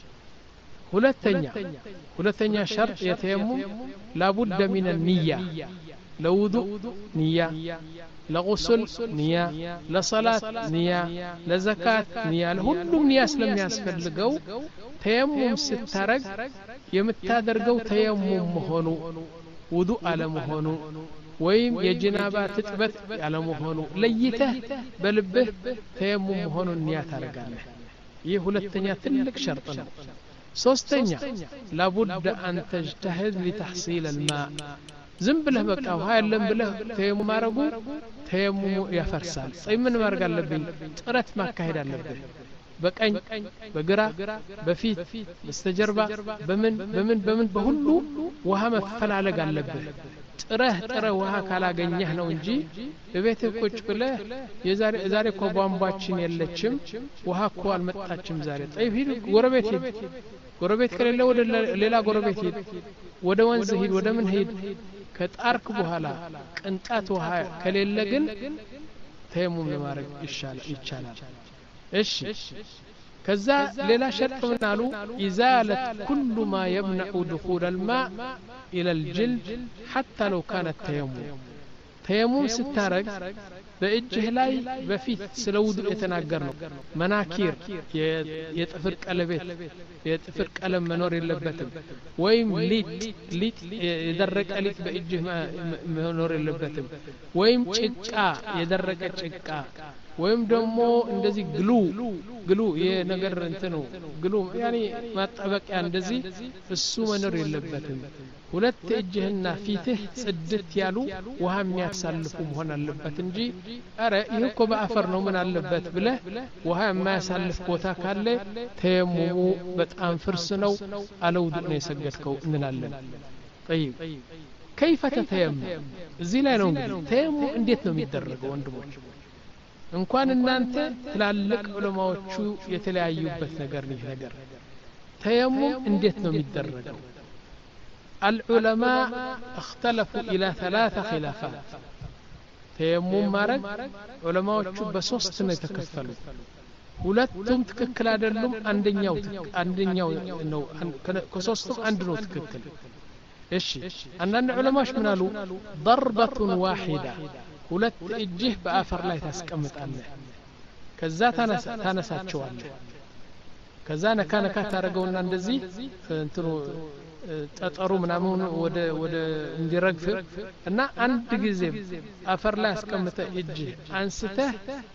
ሁለተኛ ሁለተኛ ሸርጥ የተየሙም لابد من النية لوضوء نية لغسل نية لصلاة نية لزكاة نية لሁሉም نية ስለሚያስፈልገው ተየሙም ስትታረግ የምታደርገው ተየሙም መሆኑ ውዱእ አለመሆኑ ወይም የጅናባ ትጥበት ያለመሆኑ ለይተህ በልብህ ተየሙም መሆኑን ንያ ታረጋለህ ይህ ሁለተኛ ትልቅ ሸርጥ ነው ሶስተኛ لابد أن تجتهد لتحصيل الماء ዝም ብለህ በቃ ውሃ የለም ብለህ ተየሙም ማረጉ ተየሙም ያፈርሳል ጸይ ምን ማድረግ አለብኝ ጥረት ማካሄድ አለብህ በቀኝ በግራ በፊት በስተጀርባ በምን በምን በምን በሁሉ ውሃ መፈላለግ አለብህ ጥረህ ጥረህ ውሃ ካላገኘህ ነው እንጂ በቤትህ ቁጭ ብለህ የዛሬ ዛሬ እኮ ቧንቧችን የለችም ውሃ እኮ አልመጣችም ዛሬ ጠይብ ሂድ ጎረቤት ሂድ ጎረቤት ከሌለ ወደ ሌላ ጎረቤት ሂድ ወደ ወንዝ ሂድ ወደ ምን ሂድ ከጣርክ በኋላ ቅንጣት ውሃ ከሌለ ግን ተየሙም ለማድረግ ይሻላል ይቻላል እሺ ከዛ ሌላ ሸርጥ ምን አሉ ኢዛለት ኩሉ ማ يمنع دخول الماء الى الجلد حتى لو كان التيمم ተየሙም ስታረግ በእጅህ ላይ በፊት ስለውዱ የተናገር ነው መናኪር የጥፍር ቀለበት የጥፍር ቀለም መኖር የለበትም ወይም ሊጥ ሊጥ የደረቀ ሊጥ በእጅህ መኖር የለበትም ወይም ጭቃ የደረቀ ጭቃ ወይም ደግሞ እንደዚህ ግሉ ግሉ የነገር እንትኑ ግሉ ያኒ ማጣበቂያ እንደዚህ እሱ መኖር የለበትም ሁለት እጅህና ፊትህ ጽድት ያሉ ውሃ የሚያሳልፉ መሆን አለበት እንጂ አረ ይሄ እኮ በአፈር ነው ምን አለበት ብለህ ውሃ የማያሳልፍ ቦታ ካለ ተየሙሙ በጣም ፍርስ ነው አለውዱእ ነው የሰገድከው እንላለን طيب كيف تتيمم እዚህ ላይ ነው እንግዲህ ተየሙም እንዴት ነው የሚደረገው ወንድሞች እንኳን እናንተ ትላልቅ ዑለማዎቹ የተለያዩበት ነገር ነው ነገር ተየሙም እንዴት ነው የሚደረገው العلماء اختلفوا الى ثلاث خلافات ተየሙም ማረግ ዑለማዎቹ በሶስት ነው የተከፈሉ ሁለቱም ትክክል አይደሉም አንደኛው አንደኛው ነው ከሶስቱም አንድ ነው ትክክል እሺ አንዳንድ ዑለማዎች ምን አሉ ضربة واحدة ሁለት እጅህ በአፈር ላይ ታስቀምጣለህ ከዛ ታነሳቸዋለህ ከዛ ነካ ነካ ታረገውና እንደዚህ እንትኑ ጠጠሩ ምናምን ወደ ወደ እንዲረግፍ እና አንድ ጊዜ አፈር ላይ አስቀምጠ እጅ አንስተህ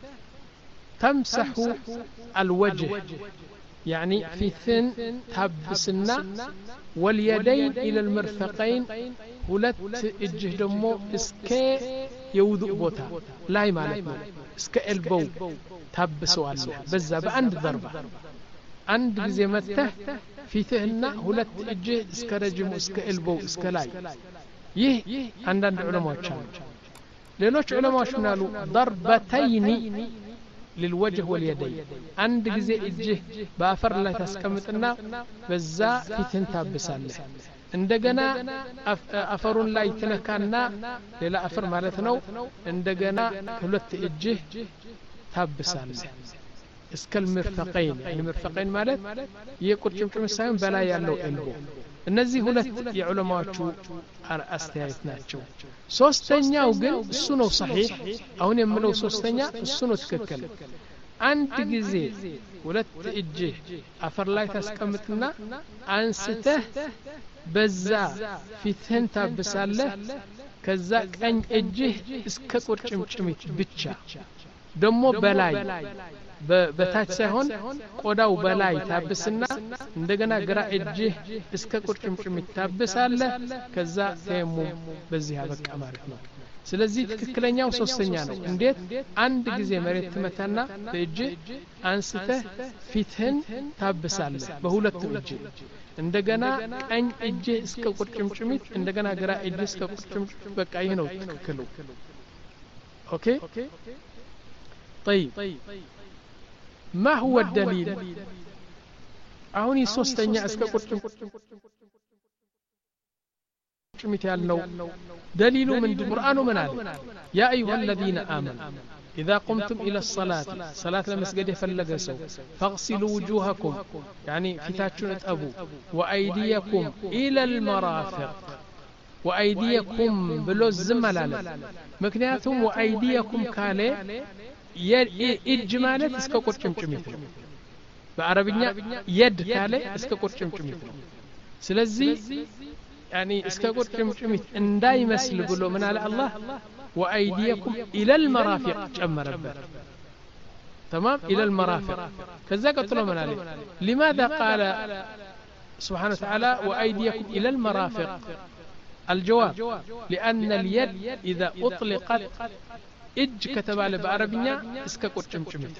تمسح الوجه يعني في ثن تبسنا واليدين إلى المرفقين ሁለት እጅህ ደግሞ እስከ የውዱእ ቦታ ላይ ማለት ነው እስከ ኤልቦው ታብሰዋለህ በዛ በአንድ ضربة አንድ ጊዜ መተህ ፊትህና ሁለት እጅህ እስከ ረጅሙ እስከ ኤልቦው እስከ ላይ ይህ አንዳንድ ዑለማዎች አሉ ሌሎች ዑለማዎች ምን አሉ ضربتين للوجه واليدين አንድ ጊዜ እጅህ በአፈር ላይ ታስቀምጥና በዛ ፊትህን ታብሳለህ እንደገና አፈሩን ላይ ተነካና ሌላ አፈር ማለት ነው እንደገና ሁለት እጅህ ታብሳለህ እስከ المرفقين يعني مرفقين ማለት የቁርጭምጭም ሳይሆን በላይ ያለው ኤልቦ እነዚህ ሁለት የዑለማዎቹ አስተያየት ናቸው ሶስተኛው ግን እሱ ነው صحيح አሁን የምለው ሶስተኛ እሱ ነው ትክክል አንድ ጊዜ ሁለት እጅህ አፈር ላይ ታስቀምጥና አንስተህ በዛ ፊትህን ታብሳለህ ከዛ ቀኝ እጅህ እስከ ቁርጭምጭሚት ብቻ ደሞ በላይ በታች ሳይሆን ቆዳው በላይ ታብስና እንደገና ግራ እጅህ እስከ ቁርጭምጭሚት ታብሳለህ ከዛ ተየሙም በዚህ አበቃ ማለት ነው ስለዚህ ትክክለኛው ሶስተኛ ነው እንዴት አንድ ጊዜ መሬት ትመታና በእጅህ አንስተህ ፊትህን ታብሳለህ በሁለቱም እጅ እንደገና ቀኝ እጅህ እስከ ቁርጭምጭሚት እንደገና ግራ እጅህ እስከ ቁርጭምጭሚት በቃ ይሄ ነው ትክክሉ ኦኬ طيب ما هو الدليل አሁን የሶስተኛ እስከ ቁርጭምጭሚት ያለው دليل من القرآن من هذا يا أيها الذين آمنوا إذا قمتم إلى الصلاة صلاة المسجد فلقسوا فاغسلوا وجوهكم يعني فتاتشون أبو وأيديكم إلى المرافق وأيديكم بلوز زملالا مكنياتهم وأيديكم كالي إجمالة اسكا قرشمشميت بعربية يد كالي اسكا قرشمشميت سلزي يعني اسكا قرشمشميت انداي مسل بلو من على الله وأيديكم إلى المرافق جمر البر تمام إلى المرافق كذا قلتلو من عليه لماذا قال سبحانه وتعالى وأيديكم إلى المرافق الجواب لأن اليد إذا أطلقت إج كتب على بعربية اسكا قرشمشميت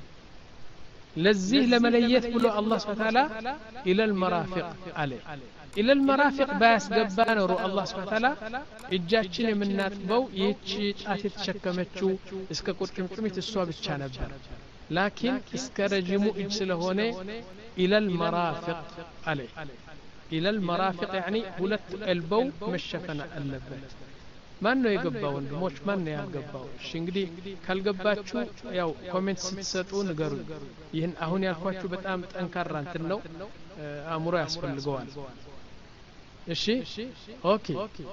لزيه لما ليت بلو الله سبحانه وتعالى إلى المرافق عليه إلى المرافق باس قبان رو الله سبحانه وتعالى إجاتشني من ناتبو يتشي تاتي تشكمتشو اسكا قرشمشميت السواب الشانبر لكن اسكا رجمو إجسلهوني إلى المرافق عليه إلى المرافق يعني هلت البو مشفنا اللبت ما انه يقباو موش ما انه يقباو شنقدي كالقباتشو ياو كومنت ستسطو نقرو يهن اهون يالكواتشو بتام تنكران تنو امورو يسفل القوال اشي اوكي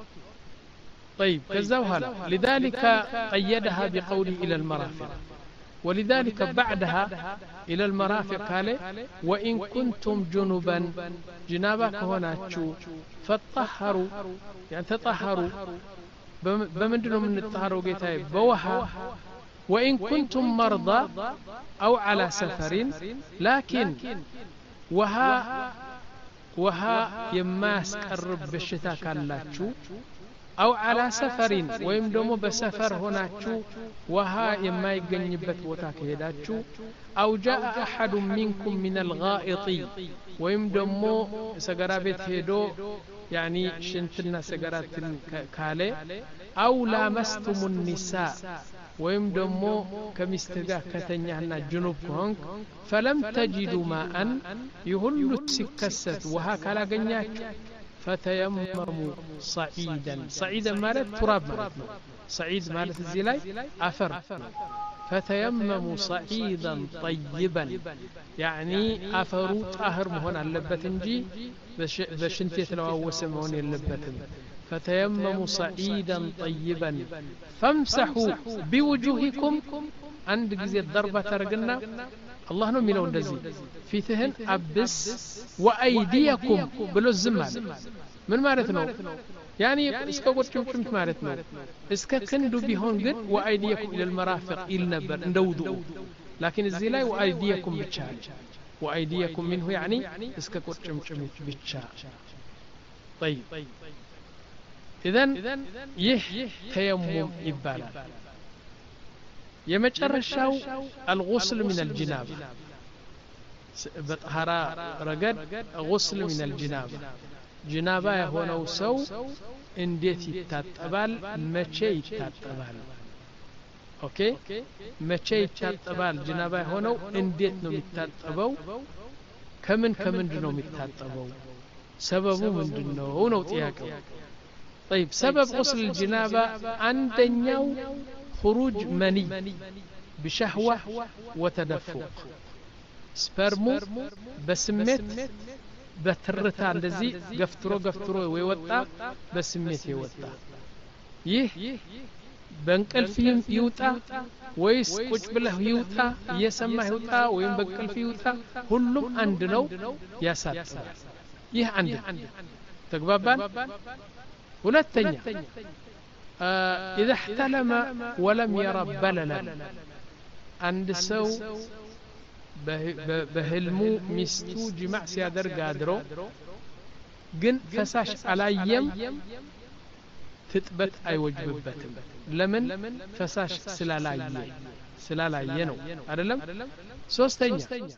طيب كذاو هلا لذلك قيدها بقوله إلى المرافق ولذلك بعدها إلى المرافق قال وإن كنتم جنبا جنابك هناك فاتطهروا يعني تطهروا بمندنو من الطهارو قيتاي بوها وإن كنتم مرضى أو على سفر لكن وها وها يماس قرب بالشتاء كاللاتشو أو على سفر ويمدمو بسفر هناكو وها يما يقنبت وتاك هداتشو أو جاء أحد منكم من الغائط ويمدمو سقرابت هدو يعني شنتلنا سقرات كالي أو لامستم النساء ويمدمو كمستقا كتنيهنا جنوب هونك فلم تجدوا ماء يهلو سكست وها كالا قنياك فتيمموا صعيدا صعيدا مالت تراب مالت صعيد مالت الزلاي أفر فتيمموا صعيدا طيبا يعني أفروا طاهر مهون اللبتنجي بشنتيت لو وسمون اللبتن فتيمموا صعيدا طيبا فامسحوا بوجوهكم عند جزء الضربة ترقنا الله نو ميلو እንደዚህ ፊትህን አብስ وأيديكم ብሎ ዝም አለ ምን ማለት ነው ያኒ እስከ ቁርጭምጭሚት ማለት ነው እስከ ክንዱ ቢሆን ግን وأيديكم إلى المرافق ይል ነበር እንደ ውዱእ لكن እዚህ ላይ وأيديكم ብቻ وأيديكم منه يعني እስከ ቁርጭምጭሚት ብቻ طيب إذن ይህ ተየሙም ይባላል የመጨረሻው الغسل من الجنابة بطهارة رقد غسل من الجنابة جنابة يهونو سو انديت يتاتبال مچه يتاتبال اوكي مچه يتاتبال جنابة يهونو انديت نو يتاتبو كمن كمن دنو يتاتبو سببو من دنو نو تياكو طيب سبب غسل الجنابة عندنيو خروج مني بشهوة وتدفق سبرمو بسمت بترتا እንደዚህ ገፍትሮ ገፍትሮ ይወጣ በስሜት ይወጣ ይህ በእንቅልፍ ይውጣ ወይስ ቁጭ ብለህ ይውጣ እየሰማህ ይውጣ ወይም በእንቅልፍ ይውጣ ሁሉም አንድ ነው ያሳጥባል ይህ አንድ ተግባባን ሁለተኛ اذا احتلم ولم يرى بللا عند سو በህልሙ ሚስቱ ጅማዕ ሲያደርግ አድሮ ግን ፈሳሽ አላየም ትጥበት አይወጅብበትም ለምን ፈሳሽ ስላላየ ስላላየ ነው አይደለም ሶስተኛ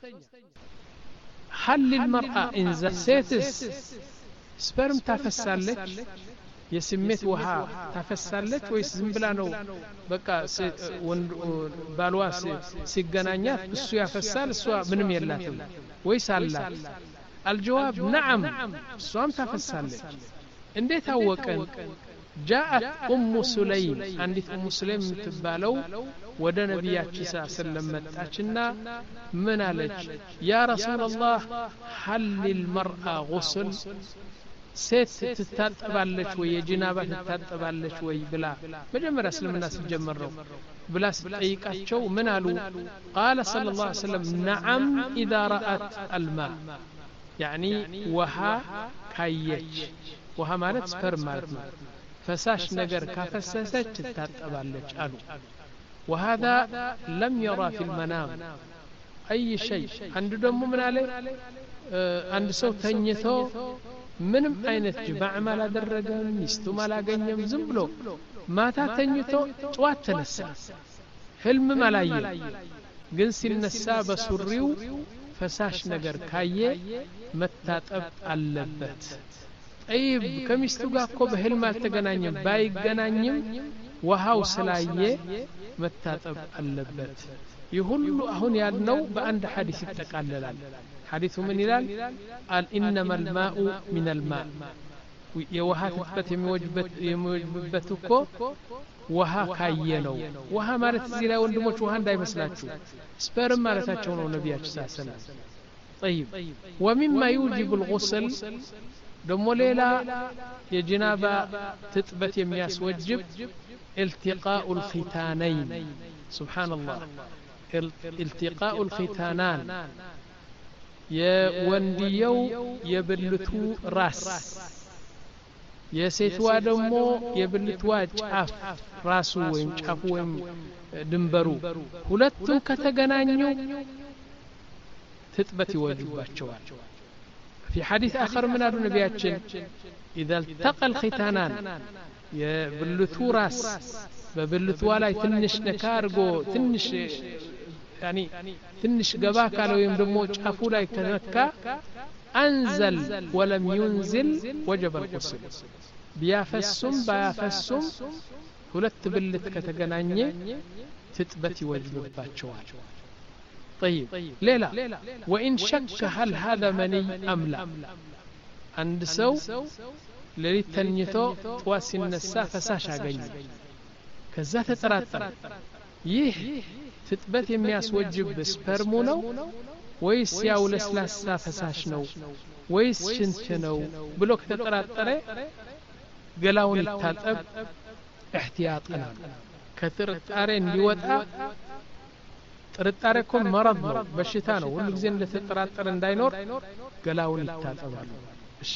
هل المرأة إن زسيتس سبرم تفسالك የስሜት ውሃ ታፈሳለች ወይስ ዝም ብላ ነው በቃ ባልዋ ሲገናኛት እሱ ያፈሳል እሷ ምንም የላትም ወይስ አላት الجواب نعم እሷም ታፈሳለች እንዴት አወቀን جاءت ام سليم عندت ام سليم تبالو ወደ ነብያችን ሰለላሁ መጣችና ምን አለች ያ ረሱላህ هل للمرأة غسل ሴት ትታጠባለች ወይ የጂናባ ትታጠባለች ወይ ብላ መጀመሪያ እስልምና ሲጀመር ነው ብላ ሲጠይቃቸው ምን አሉ قال صلى الله عليه وسلم نعم اذا رأت الماء يعني وها ካየች وها ማለት ስፐርም ማለት ነው ፈሳሽ ነገር ካፈሰሰች ትታጠባለች አሉ وهذا لم يرى في المنام اي شيء አንዱ ደግሞ ምን አለ አንድ ሰው ተኝቶ ምንም አይነት ጅማዕ ማላደረገም ሚስቱ ማላገኘም ዝም ብሎ ማታ ተኝቶ ጧት ተነሳ ህልም ማላየ ግን ሲነሳ በሱሪው ፈሳሽ ነገር ካየ መታጠብ አለበት طيب ከሚስቱ ጋር እኮ በህልም አልተገናኘም ባይገናኝም ውሃው ስላየ መታጠብ አለበት ይሁሉ አሁን ያልነው በአንድ ሐዲስ ይጠቃለላል حديث من يلال قال إنما الماء من الماء يوها تثبت يموجبت يموجبتكو وها كاينو وها مالت زيلا وندموش وها داي مسلاتشو سبرم مالتاچو نو نبياتش صلى الله عليه وسلم طيب ومما يوجب الغسل دمو ليلا يجنابا تثبت يمياس وجب التقاء الختانين سبحان الله التقاء الختانان የወንድየው የብልቱ ራስ የሴትዋ ደግሞ የብልቷ ጫፍ ራሱ ወይም ጫፉ ወይም ድንበሩ ሁለቱም ከተገናኙ ትጥበት ይወጅባቸዋል في حديث آخر من النبياتين إذا التقى الختانان የብልቱ ራስ በብልቷ ላይ ትንሽ ነካርጎ ትንሽ يعني تنش قبا قالوا يمدمو ጫፉ ላይ ከነካ أنزل ولم ينزل وجب الغسل بيافسم بيافسم ሁለት ብልት ከተገናኘ ትጥበት ይወጅብባቸዋል طيب ليلى وإن شك هل هذا مني أم لا عند سو ليت تنيتو طواት ሲነሳ ፈሳሽ አገኘ ከዛ ተጠራጠረ ይህ ትጥበት የሚያስወጅብ ስፐርሙ ነው ወይስ ያው ለስላሳ ፈሳሽ ነው ወይስ ሽንት ነው ብሎ ከተጠራጠረ ገላውን ይታጠብ احتياطا ከጥርጣሬ እንዲወጣ ጥርጣሬ እኮ መረድ ነው በሽታ ነው ሁሉ ጊዜ እንደተጠራጠረ እንዳይኖር ገላውን ይታጠባል እሺ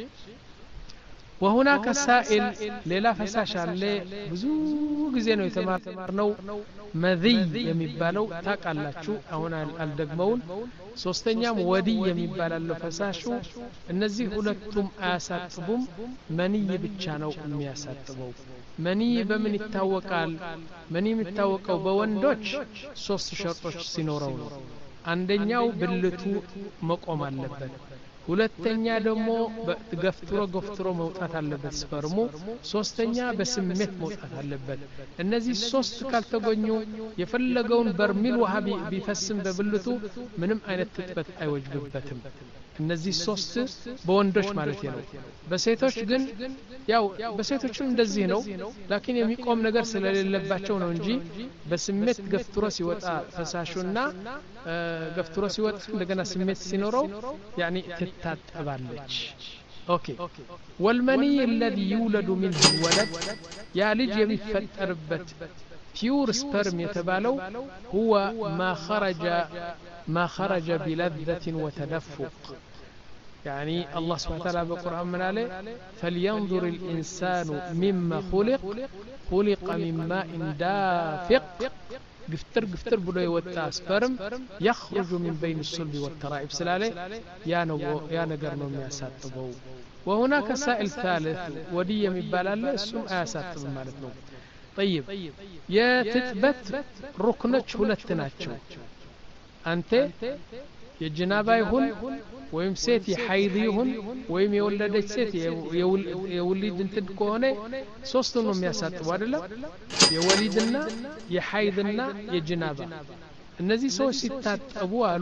وهناك سائل ሌላ ፈሳሽ አለ ብዙ ጊዜ ነው የተማርነው መذይ የሚባለው ታቃላችሁ አሁን አልደግመውን ሶስተኛም ወዲ የሚባለው ፈሳሹ እነዚህ ሁለቱም አያሳጥቡም መንይ ብቻ ነው የሚያሳጥበው መንይ በምን ይታወቃል መንይ የሚታወቀው በወንዶች ሶስት ሸርጦች ሲኖረው ነው አንደኛው ብልቱ መቆም አለበት ሁለተኛ ደግሞ ገፍትሮ ገፍትሮ መውጣት አለበት ስፐርሙ ሶስተኛ በስሜት መውጣት አለበት እነዚህ ሶስት ካልተገኙ የፈለገውን በርሚል ውሃ ቢፈስም በብልቱ ምንም አይነት ትጥበት አይወጅብበትም እነዚህ ሶስት በወንዶች ማለት ነው በሴቶች ግን ያው በሴቶችም እንደዚህ ነው ላኪን የሚቆም ነገር ስለሌለባቸው ነው እንጂ በስሜት ገፍትሮ ሲወጣ ፈሳሹና ገፍትሮ ሲወጣ እንደገና ስሜት ሲኖረው ያኒ ትታጠባለች أوكي والمني الذي يولد منه الولد يا لج يمفتر بت بيور سبرم يتبالو هو ما خرج ما خرج بلذة وتدفق يعني الله سبحانه وتعالى بالقرآن من عليه فلينظر الإنسان مما خلق خلق من ماء دافق قفتر قفتر بلو يوتا سبرم يخرج من بين الصلب والترائب سلالي يا نو يا نقرنو مياساتبو وهناك سائل ثالث ودية مبالا لسم آساتب مالتنو طيب يا تثبت ركنك هلتناتشو أنت የጅናባ ይሁን ወይም ሴት የሐይድ ይሁን ወይም የወለደች ሴት የውሊድ እንትን ከሆነ ሶስቱን ነው የሚያሳጥቡ አይደለም የወሊድና የሐይድና የጅናባ እነዚህ ሰዎች ሲታጠቡ አሉ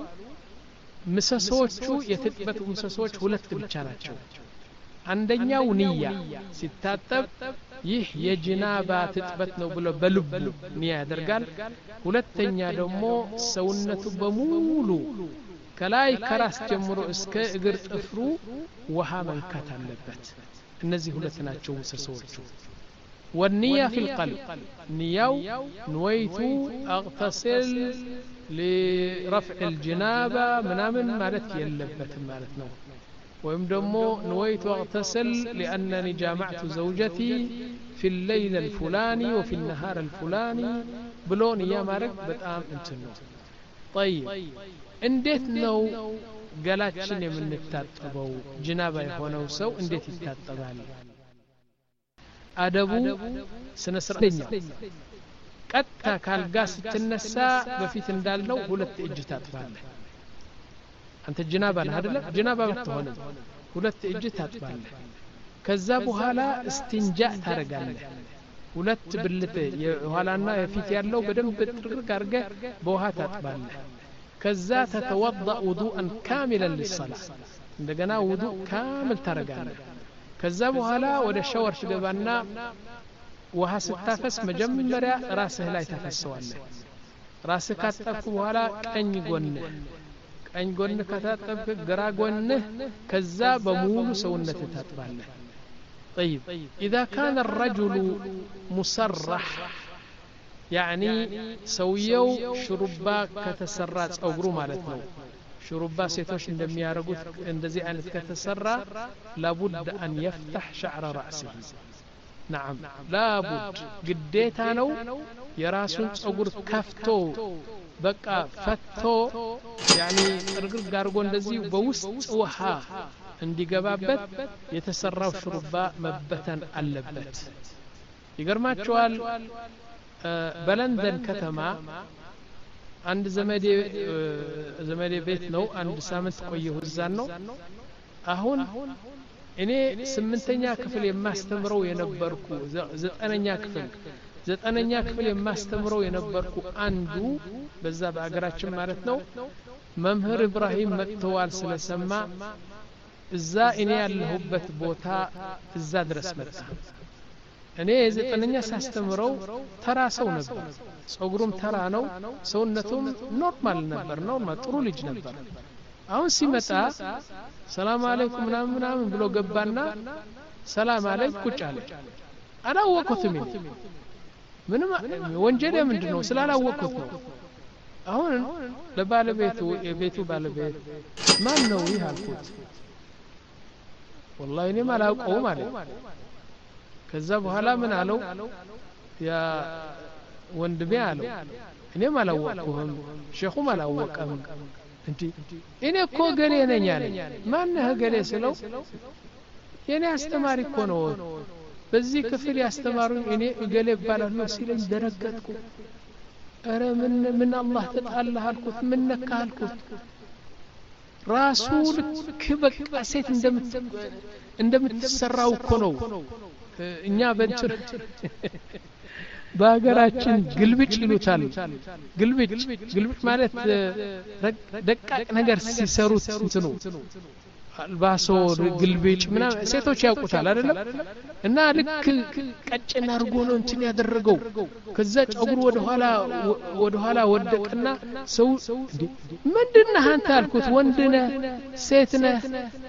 ምሰሶቹ የትጥበት ምሰሶች ሁለት ብቻ ናቸው አንደኛው ንያ ሲታጠብ ይህ የጅናባ ትጥበት ነው ብሎ በልቡ ንያ ያደርጋል ሁለተኛ ደግሞ ሰውነቱ በሙሉ ከላይ ከራስ ጀምሮ እስከ እግር ጥፍሩ ውሃ መንካት አለበት እነዚህ ሁለት ናቸው ምሰሶቹ والنية في القلب نياو نويت أغتسل لرفع الجنابة منامن مالت يلبت مالت نو ويم دمو نويت أغتسل لأنني جامعت زوجتي في الليل الفلاني وفي النهار الفلاني بلون يا مارك بتقام انتنو طيب انديت نو قالاتشن من التاتبو جنابة يخونو سو انديت التاتبالي أدبو سنسرقنيا قطع كالغا ستنسا بفيت እንዳልነው ሁለት እጅ ታጥፋለህ አንተ ጅናባ ነህ አይደል ጅናባ ብትሆን ሁለት እጅ ታጥፋለህ ከዛ በኋላ እስቲንጃ ታረጋለህ ሁለት ብልት የኋላና የፊት ያለው በደንብ ጥርቅ አድርገህ በውሃ ታጥባለህ ከዛ ተተወضأ وضوءا كاملا للصلاه እንደገና ውዱእ ካምል ታረጋለህ ከዛ በኋላ ወደ ሻወር ትገባና ውሃ ስታፈስ መጀመሪያ ራስህ ላይ ተፈሰዋለህ ራስህ ካጠብኩ በኋላ ቀኝ ጎን ቀኝ ጎን ከታጠብክ ግራ ጎን ከዛ በሙሉ ሰውነት ታጥባለህ طيب اذا كان الرجل مسرح يعني سويو شربا كتسرى ጸጉሩ ማለት ነው شربا ሴቶች እንደሚያረጉት እንደዚህ አይነት ከተሰራ لابد ان يفتح شعر راسه نعم لابد ግዴታ ነው የራሱን ጸጉር ከፍቶ በቃ ፈቶ يعني ጥርግር ጋርጎ እንደዚህ በውስጥ ውሃ እንዲገባበት የተሰራው ሽሩባ መበተን አለበት ይገርማችኋል በለንደን ከተማ አንድ ዘመዴ ዘመዴ ቤት ነው አንድ ሳምንት ቆየሁ እዛ ነው አሁን እኔ ስምንተኛ ክፍል የማስተምረው የነበርኩ ዘጠነኛ ክፍል ዘጠነኛ ክፍል የማስተምረው የነበርኩ አንዱ በዛ በአገራችን ማለት ነው መምህር ኢብራሂም መጥተዋል ስለሰማ እዛ እኔ ያለሁበት ቦታ እዛ ድረስ መጣ እኔ ዘጠነኛ ሳስተምረው ተራ ሰው ነበር ጸጉሩም ተራ ነው ሰውነቱም ኖርማል ነበር ኖርማል ጥሩ ልጅ ነበር አሁን ሲመጣ ሰላም አለይኩም ምናምን ምናምን ብሎ ገባና ሰላም አለይኩም ቁጭ አለ አላወቁትም ምንም ወንጀል ምንድነው ስላላወቁት ነው አሁን ለባለቤቱ የቤቱ ባለቤት ማን ነው ይህ አልኩት والله እኔ ማላውቀው ማለት ከዛ በኋላ ምን አለው ያ ወንድሜ አለው እኔ ማላወቀውም ሼኹ ማላወቀም እንዴ እኔ እኮ ገሌ ነኝ አለ ማን ነህ ገሌ ስለው የኔ አስተማሪ እኮ ነው በዚህ ክፍል ያስተማሩኝ እኔ ገሌ ይባላል ሲለኝ ደረገጥኩ አረ ምን ምን አላህ ተጣላህ አልኩት ምን ነካ አልኩት ራሱል ከበቃ ሴት እንደምት እንደምትሰራው እኮ ነው እኛ በእንትን በአገራችን ግልብጭ ይሉታል ግልብጭ ግልብጭ ማለት ደቃቅ ነገር ሲሰሩት እንትኑ አልባሶ ግልብጭ ምናምን ሴቶች ያውቁታል አይደለም እና ልክ ቀጭና አርጎ ነው እንትን ያደረገው ከዛ ጸጉሩ ወደ ኋላ ወደ ኋላ ወደቀና ሰው ምንድነው አንተ አልኩት ወንድ ነህ ሴት ነህ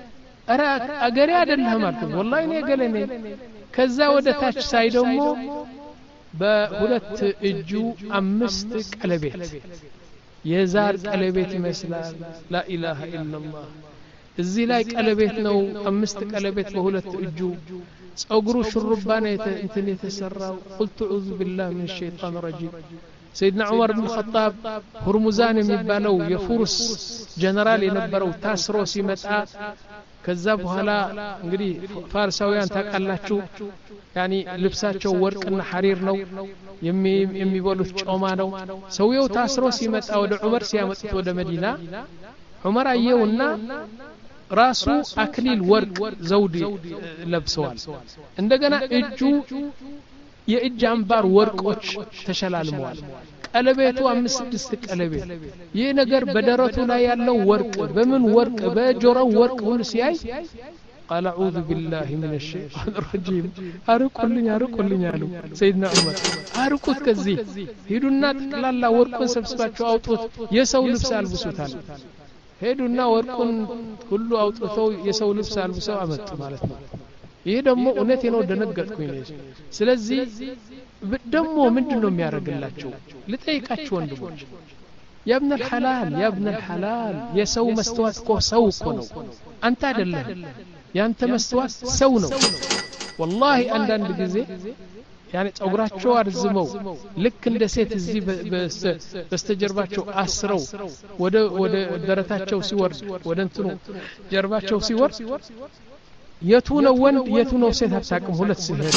أرى أجري أدلها مالكم والله إني قالني كذا ودتاش سايدمو بهلت إجو أمستك على بيت يزار على بيت مثلا لا إله إلا الله الزي لايك على بيت نو أمستك على بيت بهلت إجو أقروا شربان انتن يتسرى قلت أعوذ بالله من الشيطان الرجيم سيدنا عمر بن الخطاب هرمزان يبالو يفورس جنرال ينبرو تاسرو سيمتع كذابوا هلا انغدي فارساويان تاقالاچو يعني لبساچو ورقنا حرير نو يمي يميبولوت ጮማ ነው ሰውየው ታስሮ ሲመጣ ወደ ዑመር ሲያመጡት ወደ መዲና ዑመር አየውና ራሱ አክሊል ወርቅ ዘውድ ለብሰዋል እንደገና እጁ የእጅ አምባር ወርቆች ተሸላልመዋል ቀለቤቱ አምስት ስድስት ቀለቤት ይህ ነገር በደረቱ ላይ ያለው ወርቅ በምን ወርቅ በጆሮው ወርቅ ሁሉ ሲያይ قال اعوذ بالله من الشيطان الرجيم አርቁልኝ አርቁልኝ አሉ ሰይድና ዑመር አርቁት ከዚህ ሄዱና ተላላ ወርቁን ሰብስባቸው አውጡት የሰው ልብስ አልብሱታል ሄዱና ወርቁን ሁሉ አውጥተው የሰው ልብስ አልብሰው አመጡ ማለት ነው ይሄ ደግሞ እውነቴ ነው ደነገጥኩኝ ነው ስለዚህ ደግሞ ምንድነው የሚያረጋላችሁ ልጠይቃችሁ ወንድሞች يا ابن الحلال يا ابن الحلال يا سو مستوات كو سو كنو انت አይደለም ያንተ መስተዋት ሰው ነው والله አንዳንድ ጊዜ يعني ጸጉራቸው አርዝመው ልክ እንደ ሴት እዚህ በስተጀርባቸው አስረው ወደ ወደ ደረታቸው ሲወርድ ወደ እንትኑ ጀርባቸው ሲወርድ የቱ ነው ወንድ የቱ ነው ሴት አታውቅም ሁለት ሲሄዱ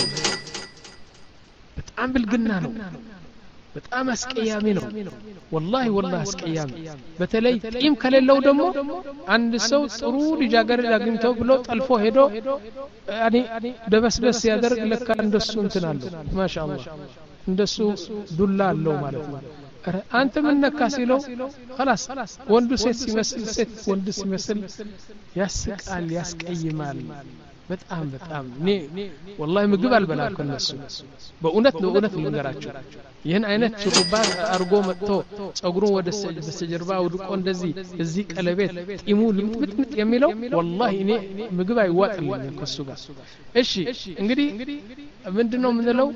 በጣም ብልግና ነው በጣም አስቀያሚ ነው والله والله አስቀያሚ በተለይ ጢም ከሌለው ደግሞ አንድ ሰው ጥሩ ልጃገረድ አግኝተው ብሎ ጠልፎ ሄዶ ያኒ ደበስበስ ያደርግ ለካ እንደሱ እንትን አለው ማሻአላህ እንደሱ ዱላ አለው ማለት ነው አንተ ምን ነካ ሲለው خلاص ወንዱ ሴት ሲመስል ሴት ወንድ ሲመስል ያስቃል ያስቀይማል በጣም በጣም ኔ والله ምግብ አልበላኩ እነሱ በእውነት ነው እውነት ልንገራችሁ ይሄን አይነት ሹሩባ አርጎ መጥቶ ጸጉሩን ወደ በስተጀርባ ወድቆ እንደዚህ እዚህ ቀለቤት ጢሙ ልምጥምጥ የሚለው والله እኔ ምግብ አይዋጥልኝም ከሱ ጋር እሺ እንግዲህ ምንድነው ምንለው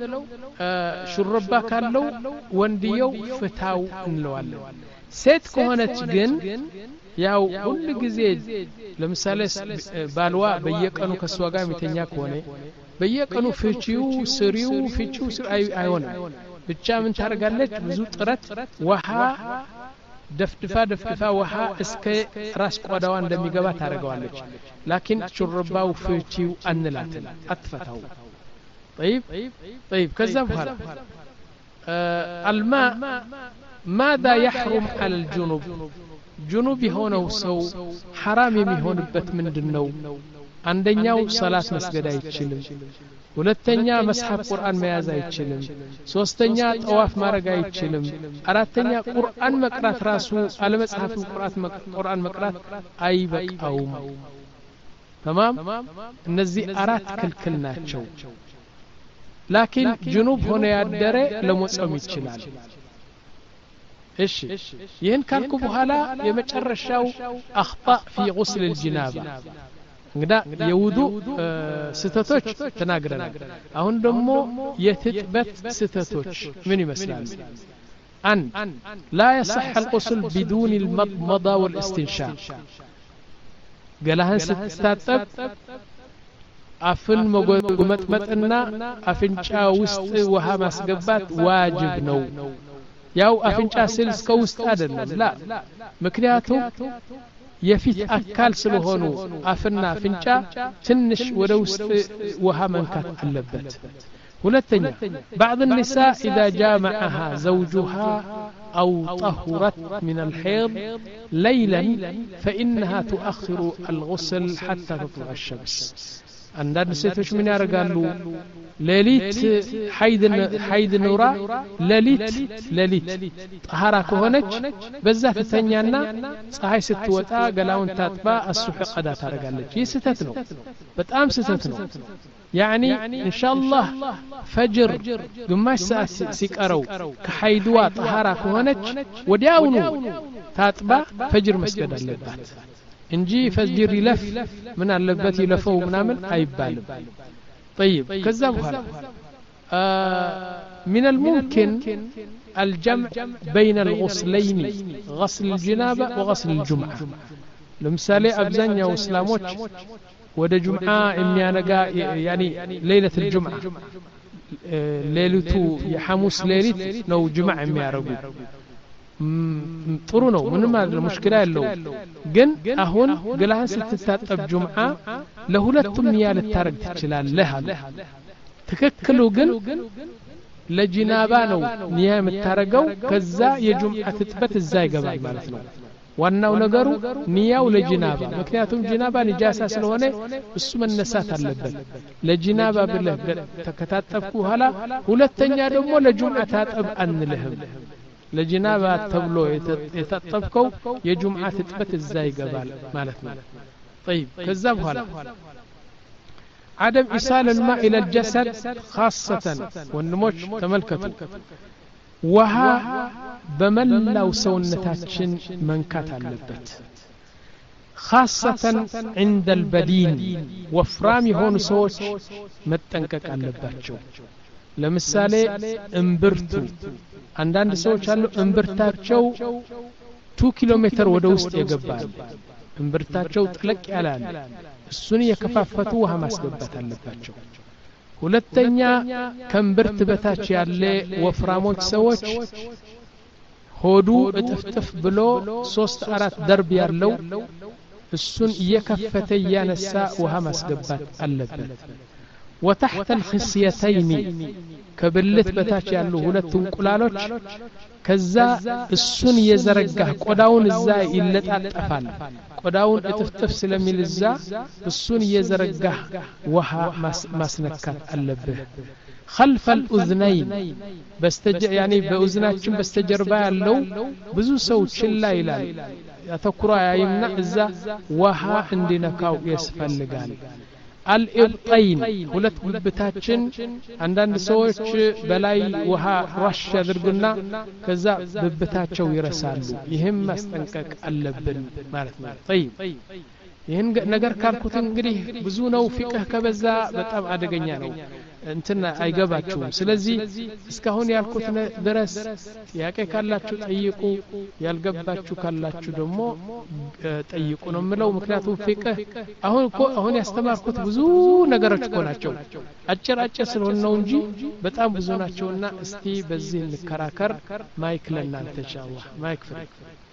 ሹሩባ ካለው ወንድየው ፍታው እንለዋለን ሴት ከሆነች ግን ያው ሁሉ ጊዜ ለምሳሌ ባልዋ በየቀኑ ከሷ ጋር የሚተኛ ከሆነ በየቀኑ ፍቺው ስሪው ፍቺው አይሆንም ብቻ ምን ታረጋለች ብዙ ጥረት ውሃ ደፍድፋ ደፍድፋ ውሃ እስከ ራስ ቆዳዋ እንደሚገባ ታረጋዋለች ላኪን ሹርባው ፍቺው አንላት አትፈታው طيب طيب كذا بحال الماء ماذا يحرم على الجنوب جنوب هونو سو حرام የሚሆንበት ምንድነው አንደኛው ሶላት መስገድ አይችልም ሁለተኛ መስሐፍ ቁርአን መያዝ አይችልም ሶስተኛ ጠዋፍ ማድረግ አይችልም አራተኛ ቁርአን መቅራት ራሱ አለ መጽሐፍ ቁርአን መቅራት አይበቃውም تمام እነዚህ አራት ክልክል ናቸው ላኪን ጅኑብ ሆነ ያደረ ለሞጾም ይችላል እሺ ይሄን ካልኩ በኋላ የመጨረሻው اخطاء في غسل الجنابه እንግዳ የውዱ ስተቶች ተናግረናል አሁን ደግሞ የትጥበት ስተቶች ምን ይመስላል አን لا يصح الغسل بدون المضمضه والاستنشاق ገላህን ስትታጠብ አፍን መጎመጥመጥና አፍንጫ ውስጥ ውሃ ማስገባት ዋጅብ ነው ያው አፍንጫ ስልስ ከውስጥ አይደለም ላ ምክንያቱም የፊት አካል ስለሆኑ አፍና አፍንጫ ትንሽ ወደ ውስጥ ውሃ መንካት አለበት ሁለተኛ بعض النساء اذا جامعها زوجها او طهرت من الحيض ليلا فانها تؤخر الغسل حتى تطلع الشمس አንዳንድ ሴቶች ምን ያረጋሉ ሌሊት ሐይድ ሐይድ ኑራ ሌሊት ሌሊት طهارة ከሆነች በዛ ተተኛና ፀሐይ ስትወጣ ገላውን ታጥባ አሱህ ቀዳ ታረጋለች ይህ ስተት ነው በጣም ስተት ነው يعني ان شاء الله فجر ግማሽ ሰዓት ሲቀረው ከሐይድዋ طهارة ከሆነች ወዲያውኑ ታጥባ ፈጅር መስገድ አለባት እንጂ ፈጅር ይለፍ ምን አለበት ይለፈው ምናምን አይባልም طيب ከዛ በኋላ من الممكن الجمع بين الغسلين غسل الجنابة وغسل الجمعة لمثال أبزانيا وإسلاموش ወደ ጁምዓ የሚያነጋ ያኒ ሌሊት الجمعة ሌሊቱ የሐሙስ ሌሊት ነው ጁምዓ የሚያረጉ ጥሩ ነው ምንም አይደለም ሙሽኪላ የለው ግን አሁን ገላህን ስትታጠብ ጁምዓ ለሁለቱም ንያ ልታረግ ትችላለህ አለ ትክክሉ ግን ለጂናባ ነው ንያ የምታረገው ከዛ የጁምዓ ትጥበት እዛ ይገባል ማለት ነው ዋናው ነገሩ ንያው ለጂናባ ምክንያቱም ጂናባ ንጃሳ ስለሆነ እሱ መነሳት አለበት ለጂናባ ብለህ ተከታጠብኩ ኋላ ሁለተኛ ደግሞ ለጁምዓ ታጠብ አንልህም ለጂናባ ተብሎ የታጠብከው የጁምዓ ትጥበት እዛ ይገባል ማለት ነው طيب ከዛ በኋላ عدم إيصال الماء إلى الجسد خاصة والنموش تملكته وها بملو سونتاتشن منكات اللبت خاصة عند البدين وفرامي هون سوش متنكك اللباتشو لمثالي امبرتو عندنا سوش قالوا امبرتاتشو تو كيلومتر ودوست يقبال امبرتاتشو تلك علان السنة يكفافتو وها ماسقبت اللباتشو ሁለተኛ ከንብርት በታች ያለ ወፍራሞች ሰዎች ሆዱ እጥፍጥፍ ብሎ ሶስት አራት ደርብ ያለው እሱን እየከፈተ ያነሳ ውሃ ማስገባት አለበት وتحت الخصيتين ከብልት በታች ያሉ ሁለት እንቁላሎች ከዛ እሱን የዘረጋህ ቆዳውን እዛ ይለጣጠፋል ቆዳውን እጥፍጥፍ ስለሚል እዛ እሱን የዘረጋህ ውሃ ማስነካት አለበት خلف الأذنين بستج يعني بأذناتهم بستجربا ያለው ብዙ ሰው ችላ ይላል ያተኩራ ያይምና እዛ ውሃ እንዲነካው ያስፈልጋል الإبطين ሁለት ብብታችን አንዳንድ ሰዎች በላይ ውሃ ራሽ ያድርጉና ከዛ ብብታቸው ይረሳሉ ይሄም ማስጠንቀቅ አለብን ማለት ነው طيب ይሄን ነገር ካልኩት እንግዲህ ብዙ ነው ፍቅህ ከበዛ በጣም አደገኛ ነው እንትና አይገባችሁም ስለዚህ እስካሁን ያልኩት ድረስ ጥያቄ ካላችሁ ጠይቁ ያልገባችሁ ካላችሁ ደግሞ ጠይቁ ነው ምለው ምክንያቱም ፍቅህ አሁን እኮ አሁን ያስተማርኩት ብዙ ነገሮች እኮ ናቸው አጭር አጭር ስለሆነ ነው እንጂ በጣም ብዙ ናቸውና እስቲ በዚህ እንከራከር ማይክ ለናንተ ኢንሻአላህ ማይክ ፍሪ